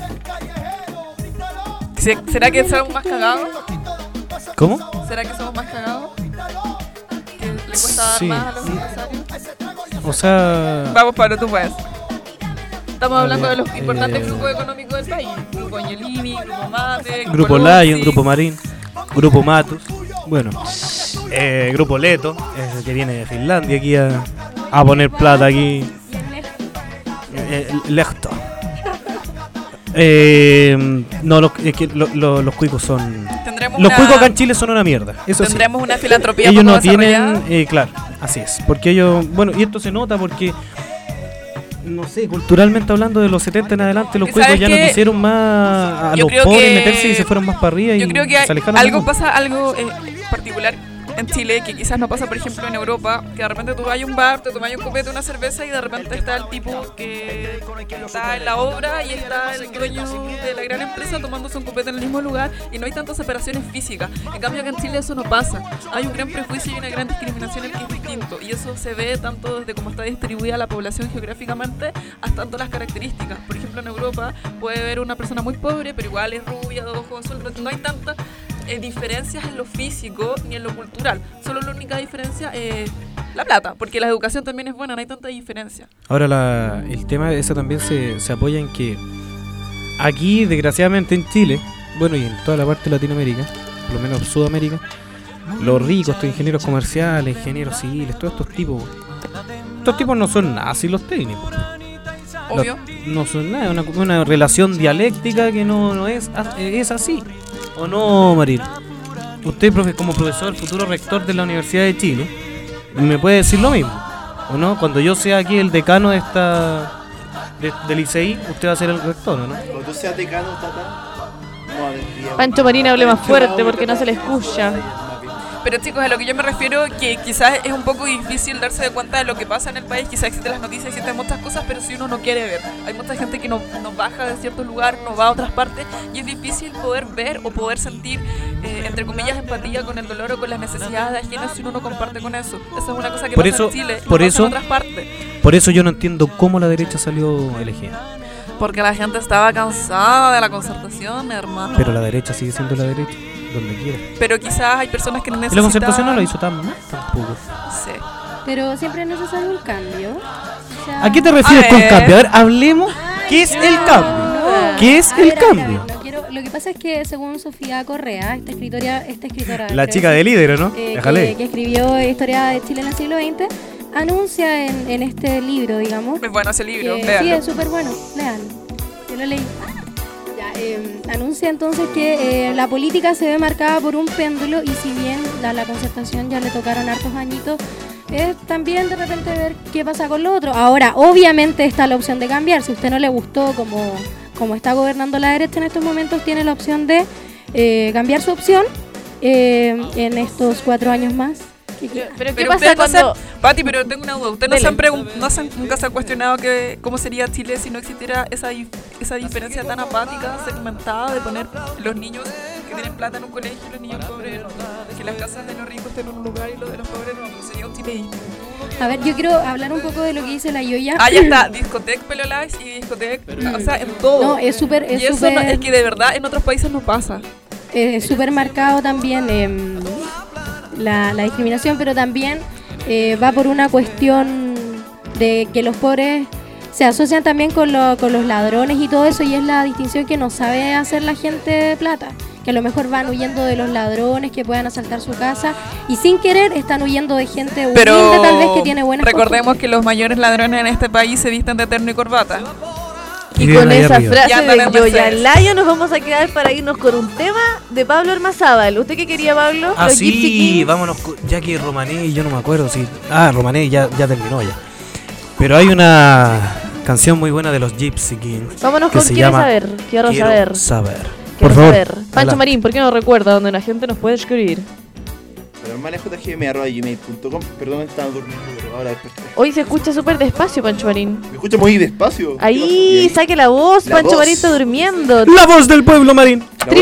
¿Será que somos más cagados? ¿Cómo? ¿Será que somos más cagados? ¿Que le cuesta dar más a los empresarios? O sea... Vamos, Pablo, tú puedes. Estamos hablando de los importantes grupos económicos del país. Grupo Agnolini, Grupo Mate, Grupo Lion, Grupo Marín, Grupo Matus. Bueno, Grupo Leto, que viene de Finlandia aquí a poner plata aquí. Lehto. No, los cuicos son... Los cuicos acá en Chile son una mierda. Eso tendremos sí. Una filantropía. Ellos no tienen... claro, así es. Porque ellos... Bueno, y esto se nota porque... No sé, culturalmente hablando, de los 70 en adelante, los cuicos ya no quisieron más a los pobres meterse y se fueron más para arriba. Yo creo que algo pasa, algo particular en Chile, que quizás no pasa, por ejemplo, en Europa, que de repente tú vas a un bar, te tomas un copete, una cerveza, y de repente está el tipo que está en la obra y está el dueño de la gran empresa tomándose un copete en el mismo lugar, y no hay tantas separaciones físicas. En cambio, acá en Chile eso no pasa. Hay un gran prejuicio y una gran discriminación en que es distinto, y eso se ve tanto desde cómo está distribuida la población geográficamente hasta tanto las características. Por ejemplo, en Europa puede haber una persona muy pobre, pero igual es rubia, de ojos azules, no hay tantas diferencias en lo físico ni en lo cultural. Solo la única diferencia es la plata, porque la educación también es buena, no hay tanta diferencia. Ahora el tema de eso también se apoya en que aquí, desgraciadamente en Chile, bueno, y en toda la parte de Latinoamérica, por lo menos Sudamérica, los ricos, estos ingenieros comerciales, ingenieros civiles, todos estos tipos no son nada así los técnicos. Obvio. No son nada, una relación dialéctica que no es así. ¿O no, Maril? Usted, como profesor, futuro rector de la Universidad de Chile, me puede decir lo mismo, ¿o no? Cuando yo sea aquí el decano de del ICI, usted va a ser el rector, ¿no? Cuando tú seas decano, Pancho Marín hable más fuerte porque no se le escucha. Pero chicos, a lo que yo me refiero, que quizás es un poco difícil darse de cuenta de lo que pasa en el país. Quizás existen las noticias, existen muchas cosas, pero si uno no quiere ver, hay mucha gente que no baja de ciertos lugares, no va a otras partes, y es difícil poder ver o poder sentir, entre comillas, empatía con el dolor o con las necesidades ajenas si uno no comparte con eso. Esa es una cosa que pasa en Chile, no pasa en otras partes. Por eso yo no entiendo cómo la derecha salió elegida. Porque la gente estaba cansada de la concertación, hermano. Pero la derecha sigue siendo la derecha, donde quiera. Pero quizás hay personas que no necesitan... Y la concertación no lo hizo tan mal tampoco. Sí. Pero siempre es necesario un cambio. O sea, ¿a qué te refieres con cambio? A ver, hablemos. ¿Qué es el cambio? ¿Qué es el cambio? Lo que pasa es que, según Sofía Correa, esta escritora la chica de Líder, ¿no? Que escribió Historia de Chile en el siglo XX, anuncia en este libro, digamos. Es bueno ese libro, sí, es súper bueno, léalo. Yo lo leí. Anuncia entonces que la política se ve marcada por un péndulo, y si bien la concertación ya le tocaron hartos añitos, es también de repente ver qué pasa con lo otro. Ahora, obviamente está la opción de cambiar. Si a usted no le gustó como está gobernando la derecha en estos momentos, tiene la opción de cambiar su opción en estos 4 años más. Pero ¿qué pasa cuando... Pati, pero tengo una duda. ¿Usted nunca se ha cuestionado cómo sería Chile si no existiera esa diferencia tan apática, segmentada, de poner los niños que tienen plata en un colegio y los niños pobres en otro? Que las casas de los ricos estén en un lugar y los de los pobres en otro. Sería un Chile distinto. A ver, yo quiero hablar un poco de lo que dice la Yoya. Ya está. Discotec, Pelolais y discotec, o sea, en todo. No, es súper... Y eso es que de verdad en otros países no pasa. Es súper marcado también la discriminación, pero también va por una cuestión de que los pobres se asocian también con los ladrones y todo eso, y es la distinción que no sabe hacer la gente de plata, que a lo mejor van huyendo de los ladrones que puedan asaltar su casa, y sin querer están huyendo de gente humilde, tal vez, que tiene buenas recordemos costumbres. Que los mayores ladrones en este país se visten de terno y corbata. Y con esa frase de Yoya Layo nos vamos a quedar para irnos con un tema de Pablo Hermazábal. ¿Usted qué quería, Pablo? Ah, sí, vámonos, ya que Romané, yo no me acuerdo si... Romané ya terminó ya. Pero hay una canción muy buena de los Gypsy Kings. Vámonos que con se Quiero llama saber. Quiero saber. Por favor. Pancho Adelante. Marín, ¿por qué no recuerda donde la gente nos puede escribir? normaljgm@gmail.com. Perdón, estaba durmiendo, pero ahora desperté. Hoy se escucha súper despacio, Pancho Marín. ¿Me escucha muy despacio? Ahí, saque la voz, La Pancho voz. Marín está durmiendo. La voz del pueblo, Marín.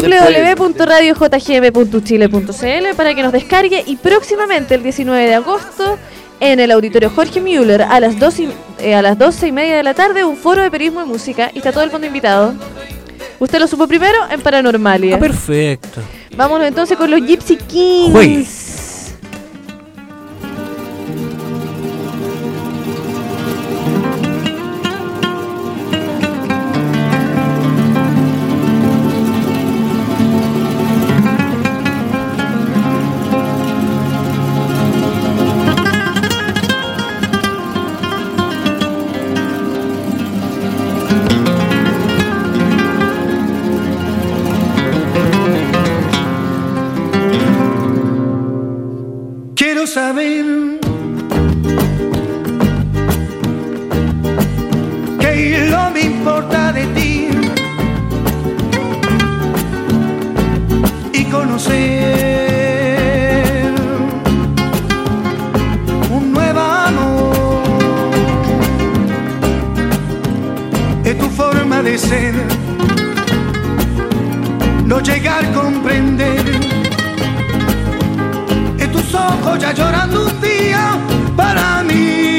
www.radiojgm.chile.cl para que nos descargue y próximamente el 19 de agosto en el auditorio Jorge Müller a las 12:30 de la tarde un foro de periodismo y música y está todo el mundo invitado. Usted lo supo primero en Paranormalia. Ah, perfecto. Vámonos entonces con los Gypsy Kings. Juegue. Quiero saber qué no me importa de ti y conocer un nuevo amor. Es tu forma de ser, no llegar a comprender. Tus ojos ya llorando un día para mí.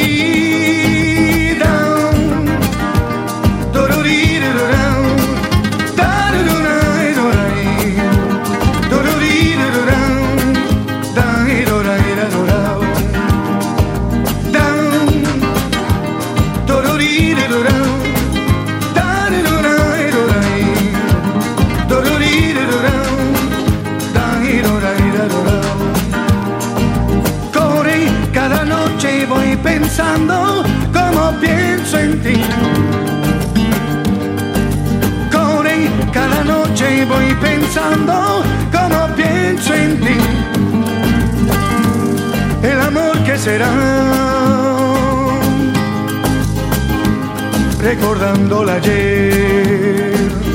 Voy pensando como pienso en ti. Corre, cada noche voy pensando como pienso en ti. El amor que será, recordando el ayer.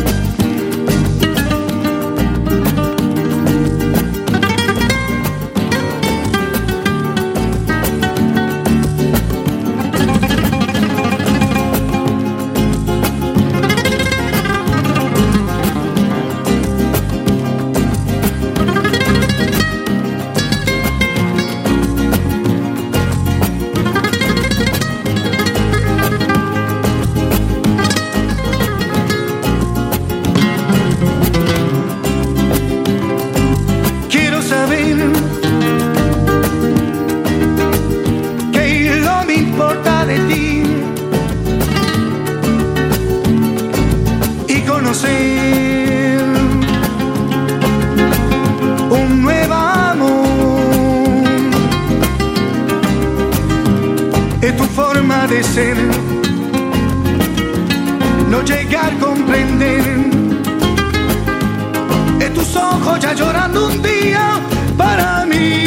Un nuevo amor es tu forma de ser, no llegar a comprender. Es tus ojos ya llorando un día para mí.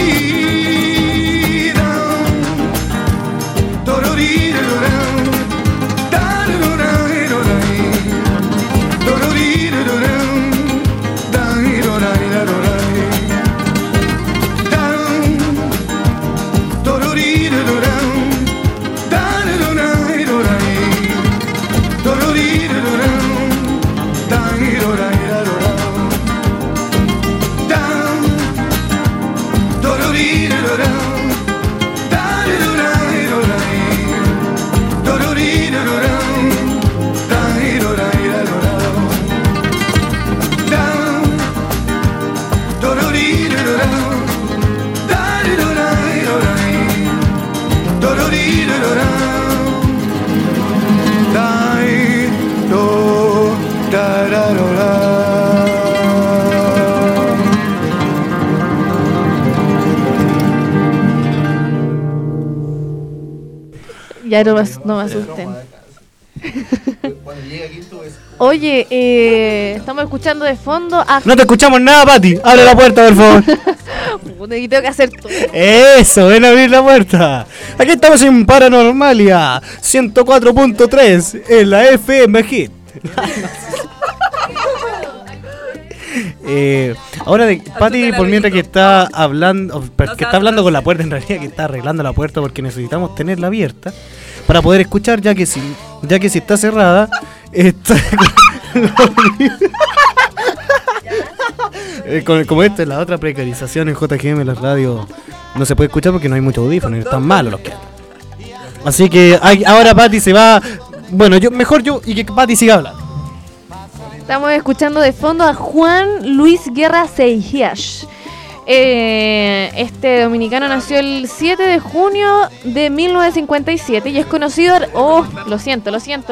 Ya no me asusten. Oye, estamos escuchando de fondo a... No te escuchamos nada, Pati. Abre la puerta, por favor. Y tengo que hacer todo. Eso, ven a abrir la puerta. Aquí estamos en Paranormalia 104.3 en la FM Hit. Ahora de Pati, por mientras que está hablando, que está hablando con la puerta, en realidad que está arreglando la puerta porque necesitamos tenerla abierta para poder escuchar, ya que si está cerrada, está como esta es la otra precarización en JGM, la radio no se puede escuchar porque no hay muchos audífonos, están malos los que hay. Así que ahora Pati se va. Bueno, y que Pati siga hablando. Estamos escuchando de fondo a Juan Luis Guerra Seijas. Este dominicano nació el 7 de junio de 1957 y es conocido... Lo siento.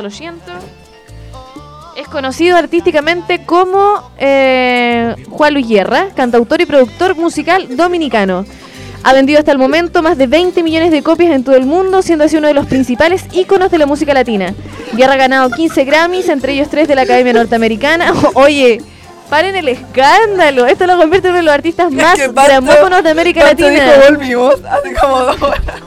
Es conocido artísticamente como Juan Luis Guerra, cantautor y productor musical dominicano. Ha vendido hasta el momento más de 20 millones de copias en todo el mundo, siendo así uno de los principales íconos de la música latina. Guerra ha ganado 15 Grammys, entre ellos 3 de la Academia Norteamericana. Oye, paren el escándalo. Esto lo convierte en uno de los artistas más gramófonos de América Latina. Dijo, volvimos hace como 2 horas.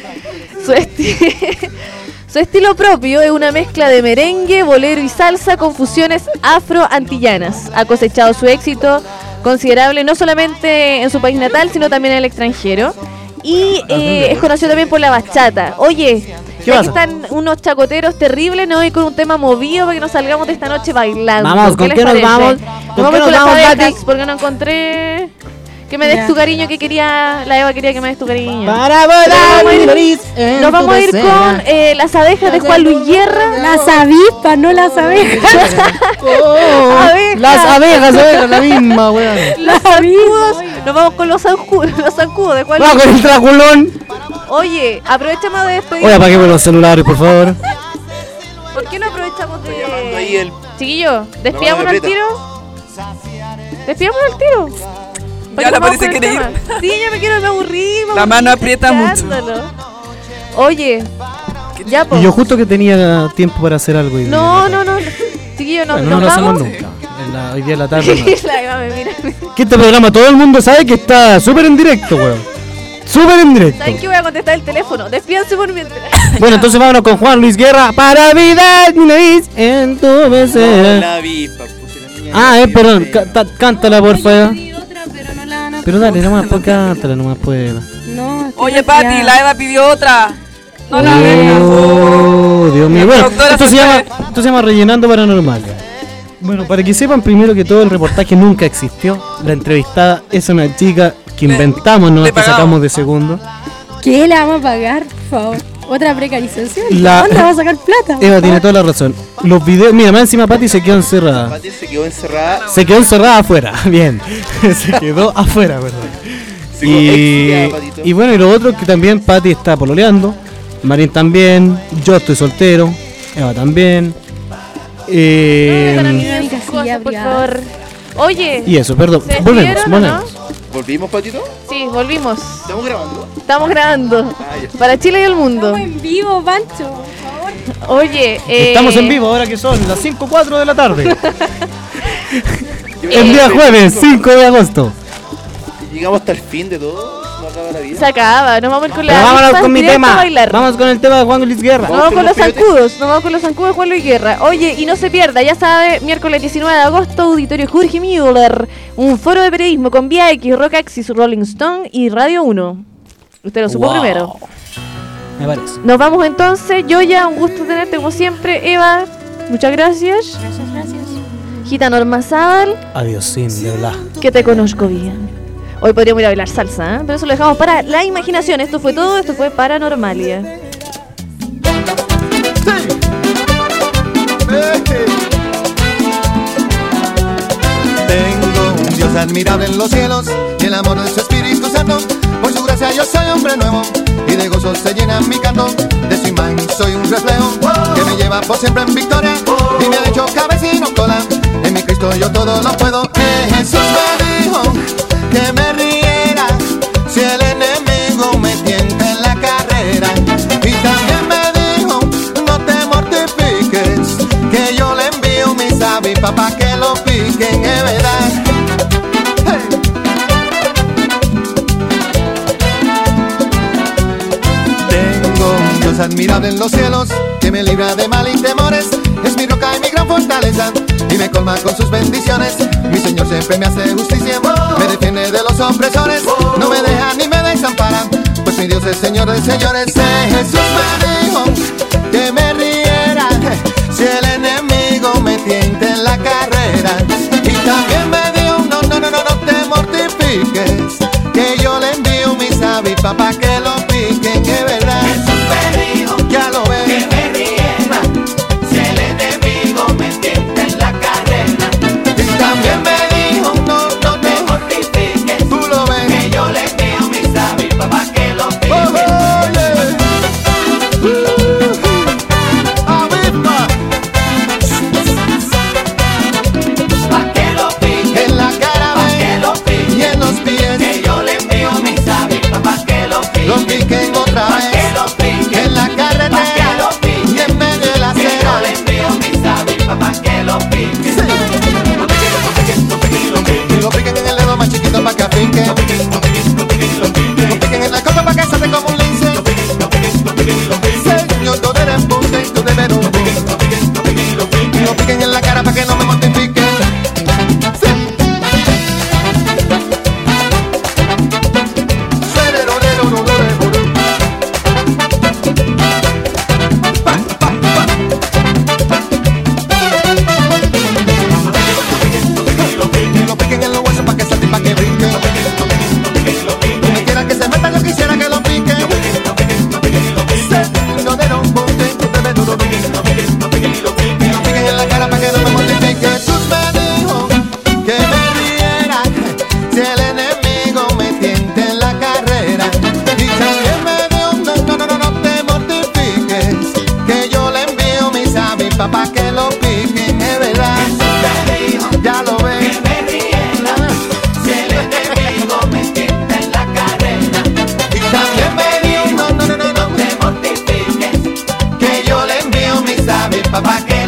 Su estilo propio es una mezcla de merengue, bolero y salsa con fusiones afro-antillanas. Ha cosechado su éxito considerable no solamente en su país natal, sino también en el extranjero. Y es conocido también por la bachata. Oye, ya que están unos chacoteros terribles, ¿no? Y con un tema movido para que nos salgamos de esta noche bailando. Vamos, ¿con qué nos vamos? Nos vamos con las abejas, porque no encontré... Que me des tu cariño, que quería... La Eva quería que me des tu cariño. Para volar, nos vamos a ir con las abejas de Juan Luis Guerra. Las avispas, no las abejas. Las abejas, la misma, weón. Los zancudos. Nos vamos con los zancudos de Juan Luis. Vamos con el Draculón. Oye, aprovechamos de despedir. Oye, apaguemos los celulares, por favor. ¿Por qué no aprovechamos de...? Ahí el... Chiquillo, ¿despidámonos al tiro? ¿Despidámonos al tiro? Ya la parece quiere ir. Sí, ya me aburrí. La mano aprieta mucho. Oye, ya y yo justo que tenía tiempo para hacer algo. No. Chiquillo, no lo hacemos nunca. Hoy día en la tarde. Mira. Que este programa todo el mundo sabe que está súper en directo, weón. Súper en directo. ¿Saben qué? Voy a contestar el teléfono. Despídanse por mientras. Bueno, entonces vámonos con Juan Luis Guerra. Para vida, mi nariz en tu becerra. Perdón. Cántala, por favor. Pero dale, nomás, pues cántala, nomás pues. No, oye, Pati, la Eva pidió otra. No la vengas. Oh, Dios mío. Bueno, esto se llama Rellenando Paranormalia. Bueno, para que sepan primero que todo el reportaje nunca existió. La entrevistada es una chica que inventamos, no que sacamos de segundo. ¿Qué le vamos a pagar, por favor? Otra precarización. ¿Dónde vamos a sacar plata? Eva tiene toda la razón. Los videos, mira, más encima Pati se quedó encerrada. Se quedó encerrada afuera. Bien. Se quedó afuera, perdón. Y bueno, y lo otro que también Pati está pololeando. Marín también. Yo estoy soltero. Eva también. Por favor. Oye. Y eso, perdón. Volvemos. ¿Volvimos, Patito? Sí, volvimos. ¿Estamos grabando? Estamos grabando. Para Chile y el mundo. Estamos en vivo, Pancho, por favor. Oye, estamos en vivo ahora que son las 5:04 de la tarde. El día jueves, 5 de agosto. Llegamos hasta el fin de todo. No acaba la vida. Se acaba. Nos vamos con la. Vámonos con mi tema. Vamos con el tema de Juan Luis Guerra. Nos vamos con los zancudos de Juan Luis Guerra. Oye, y no se pierda, ya sabe, miércoles 19 de agosto, Auditorio Jorge Müller. Un foro de periodismo con Vía X, Rock Axis, Rolling Stone y Radio 1. Usted lo supo primero. Me parece. Nos vamos entonces. Yoya, un gusto tenerte como siempre. Eva, muchas gracias. Gracias. Gita Norma Sábal. Adiós, sin de verdad. Que te conozco bien. Hoy podríamos ir a bailar salsa, ¿eh? Pero eso lo dejamos para la imaginación. Esto fue todo, esto fue Paranormalia. Tengo un Dios admirable en los cielos y el amor de su Espíritu Santo. Por su gracia yo soy hombre nuevo y de gozo se llena mi canto. De su imagen soy un reflejo que me lleva por siempre en victoria y me ha hecho cabeza y no cola. En mi Cristo yo todo lo puedo. Jesús me dijo que me riera si el enemigo me tienta en la carrera. Y también me dijo, no te mortifiques, que yo le envío mis avispas pa' que lo piquen, es verdad. Dios admirable en los cielos, que me libra de mal y temores. Es mi roca y mi gran fortaleza, y me colma con sus bendiciones. Mi Señor siempre me hace justicia, me defiende de los opresores. No me deja ni me desampara, pues mi Dios es Señor de señores. Jesús me dijo que me riera si el enemigo me tienta en la carrera. Y también me dijo, no te mortifiques, que yo le envío mis avispas pa' que lo piquen, que verdad. Jesús me dijo, ya lo ves, que me riera si el enemigo me tienta en la carrera. y también me dijo, no te mortifiques, tú lo ves, que yo le envío mis avispas pa' que lo piquen. Avispa, Pa' que lo piquen, en la cara pa' que lo y piquen, en los pies, que yo le envío mis avispas pa' que lo lo piquen. piquen otra Pa' que vez, lo piquen, en la pa' que carretera lo piquen, y en medio de la que yo acera. le envío mis avispas pa' que lo piquen. Y lo piquen en el dedo más chiquito pa' que afinque, lo piquen en la copa pa' que salte como un lince. Señor, tú eres punte y tú debes y lo piquen en la cara pa' que no me mortifiquen. Y lo piquen en los huesos pa' que salte y pa' que brinque. Donde quiera que se meta yo quisiera que lo piquen. Señor, tú eres un punte y tú debes y lo piquen en la cara pa' que no me mortifique. Jesús me dijo que me riera si el enemigo me tienta en la carrera. Y también me dijo, no te mortifiques, que yo le envío mis avispas pa' que lo piquen, es verdad. Ya lo ves, Que me riera si el enemigo me tienta en la carrera. y también me dijo, no te mortifiques, que yo le envío mis avispas pa' que